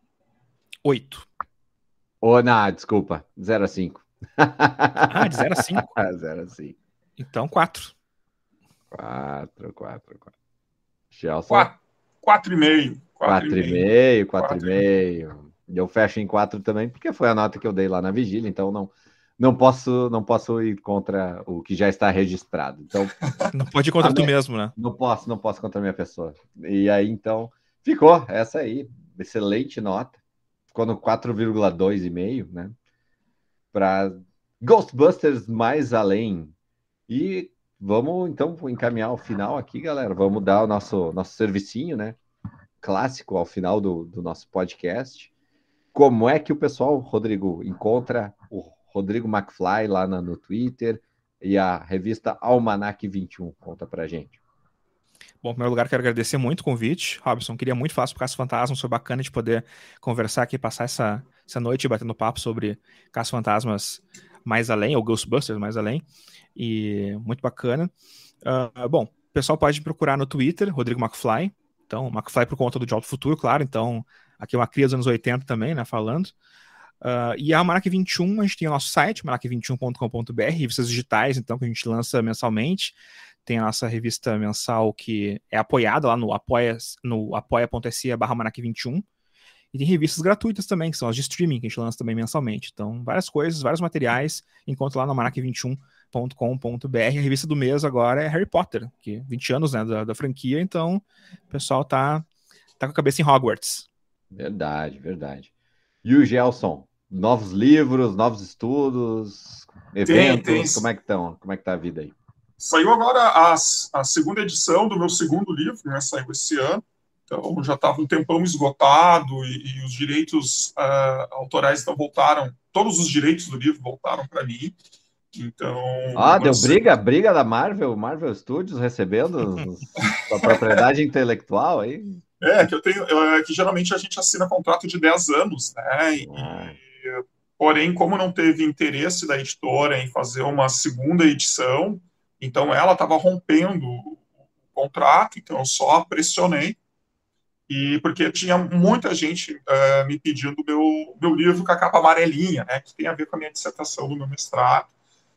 oito. Ô, não, desculpa. zero a cinco. Ah, de zero a cinco? zero a cinco. Então, quatro. quatro, quatro, quatro. Chelsea. Quatro, quatro e meio. quatro e meio, quatro e meio. Eu fecho em quatro também, porque foi a nota que eu dei lá na vigília, então não, não posso não posso ir contra o que já está registrado. Então, não pode ir contra tu minha, mesmo, né? Não posso, não posso contra a minha pessoa. E aí, então, ficou essa aí, excelente nota. Ficou no quatro vírgula dois e meio, né? Para Ghostbusters Mais Além. E vamos, então, encaminhar o final aqui, galera. Vamos dar o nosso, nosso servicinho, né? Clássico ao final do, do nosso podcast. Como é que o pessoal, Rodrigo, encontra o Rodrigo McFly lá na, no Twitter? e a revista Almanac vinte e um? Conta pra gente. Bom, em primeiro lugar, quero agradecer muito o convite. Robson, queria muito falar sobre Caça Fantasmas, foi bacana de poder conversar aqui, passar essa, essa noite batendo papo sobre Caça Fantasmas mais além, ou Ghostbusters mais além, e muito bacana. Uh, bom, o pessoal pode procurar no Twitter, Rodrigo McFly, então, McFly por conta do De Volta ao Futuro, claro, então, aqui é uma cria dos anos oitenta também, né, falando. Uh, e a Almanac vinte e um, a gente tem o nosso site, almanac vinte e um ponto com ponto b r, revistas digitais, então, que a gente lança mensalmente. Tem a nossa revista mensal que é apoiada lá no apoia, no apoia.se barra Almanac vinte e um. E tem revistas gratuitas também, que são as de streaming, que a gente lança também mensalmente. Então, várias coisas, vários materiais, encontra lá no almanac vinte e um ponto com ponto b r. A revista do mês agora é Harry Potter, que vinte anos, né, da, da franquia, então o pessoal tá, tá com a cabeça em Hogwarts. Verdade, verdade. E o Gelson? Novos livros, novos estudos, eventos, tem, tem. Como é que estão? Como é que tá a vida aí? Saiu agora a, a segunda edição do meu segundo livro, né? Saiu esse ano. Então, já estava um tempão esgotado e, e os direitos uh, autorais então voltaram, todos os direitos do livro voltaram para mim. Então... Ah, deu briga, briga da Marvel, Marvel Studios recebendo a propriedade intelectual aí? É, que eu tenho, é, que geralmente a gente assina contrato de dez anos, né? E, ah. Porém, como não teve interesse da editora em fazer uma segunda edição, então ela estava rompendo o contrato, então eu só pressionei, e porque tinha muita gente uh, me pedindo meu meu livro com a capa amarelinha, né, que tem a ver com a minha dissertação do meu mestrado,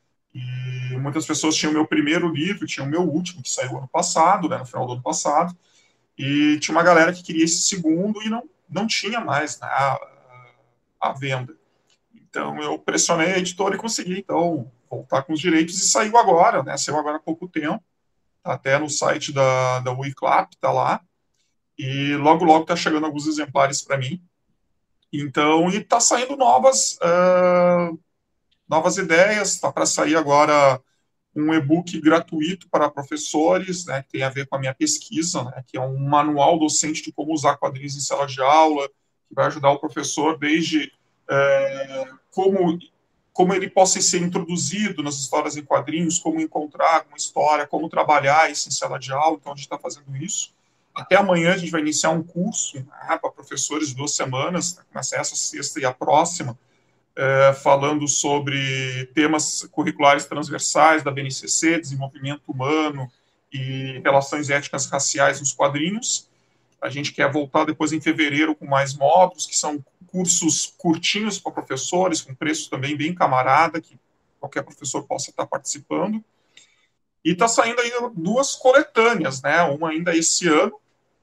e muitas pessoas tinham o meu primeiro livro, tinham o meu último, que saiu ano passado, né, no final do ano passado, e tinha uma galera que queria esse segundo e não, não tinha mais, né, a, a venda. Então eu pressionei a editora e consegui, então, voltar com os direitos, e saiu agora, né? Saiu agora há pouco tempo, tá até no site da, da Wiclap, tá lá, e logo, logo tá chegando alguns exemplares para mim. Então, e tá saindo novas, uh, novas ideias, tá para sair agora um e-book gratuito para professores, né, que tem a ver com a minha pesquisa, né, que é um manual docente de como usar quadrinhos em sala de aula, que vai ajudar o professor desde uh, como... como ele possa ser introduzido nas histórias em quadrinhos, como encontrar uma história, como trabalhar isso em sala de aula. Então, a gente está fazendo isso. Até amanhã a gente vai iniciar um curso, né, para professores de duas semanas, né, começa essa sexta e a próxima, é, falando sobre temas curriculares transversais da B N C C, desenvolvimento humano e relações éticas raciais nos quadrinhos. A gente quer voltar depois em fevereiro com mais módulos, que são cursos curtinhos para professores, com preço também bem camarada, que qualquer professor possa estar participando. E está saindo ainda duas coletâneas, né? Uma ainda esse ano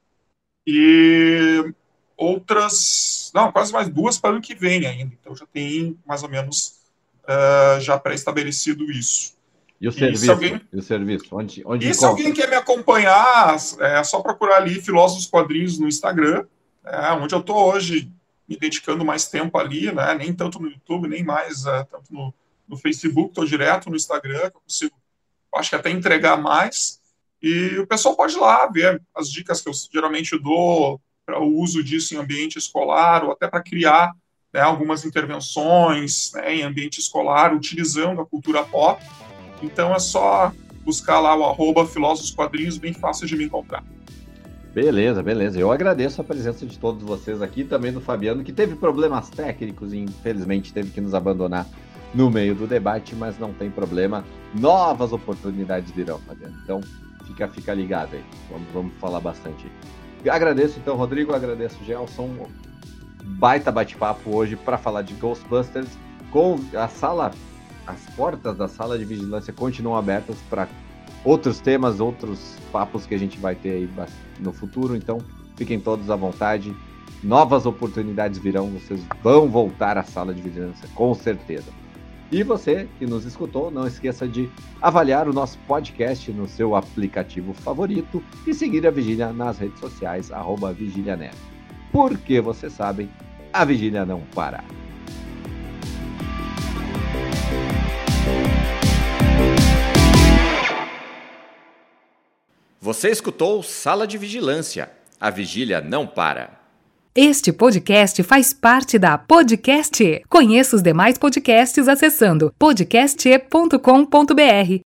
e outras, não, quase mais duas para o ano que vem ainda. Então já tem mais ou menos uh, já pré-estabelecido isso. E o serviço? E, alguém... e o serviço? Onde, onde e se alguém quer me acompanhar, é só procurar ali Filósofos Quadrinhos no Instagram, é, onde eu estou hoje me dedicando mais tempo ali, né? Nem tanto no YouTube, nem mais uh, tanto no, no Facebook, estou direto no Instagram, que eu consigo, acho que até entregar mais. E o pessoal pode ir lá ver as dicas que eu geralmente dou para o uso disso em ambiente escolar, ou até para criar, né, algumas intervenções, né, em ambiente escolar, utilizando a cultura pop. Então é só buscar lá o arroba Filósofos Quadrinhos, bem fácil de me encontrar. Beleza, beleza. Eu agradeço a presença de todos vocês aqui, também do Fabiano, que teve problemas técnicos e infelizmente teve que nos abandonar no meio do debate, mas não tem problema. Novas oportunidades virão, Fabiano. Então fica, fica ligado aí. Vamos, vamos falar bastante. Agradeço então, Rodrigo, agradeço, Gelson. Baita bate-papo hoje para falar de Ghostbusters, com a sala... As portas da sala de vigilância continuam abertas para outros temas, outros papos que a gente vai ter aí no futuro. Então, fiquem todos à vontade. Novas oportunidades virão. Vocês vão voltar à sala de vigilância, com certeza. E você que nos escutou, não esqueça de avaliar o nosso podcast no seu aplicativo favorito e seguir a Vigília nas redes sociais, arroba VigíliaNet. Porque, vocês sabem, a Vigília não para. Você escutou Sala de Vigilância. A vigília não para. Este podcast faz parte da Podcast E. Conheça os demais podcasts acessando podcast e ponto com ponto br.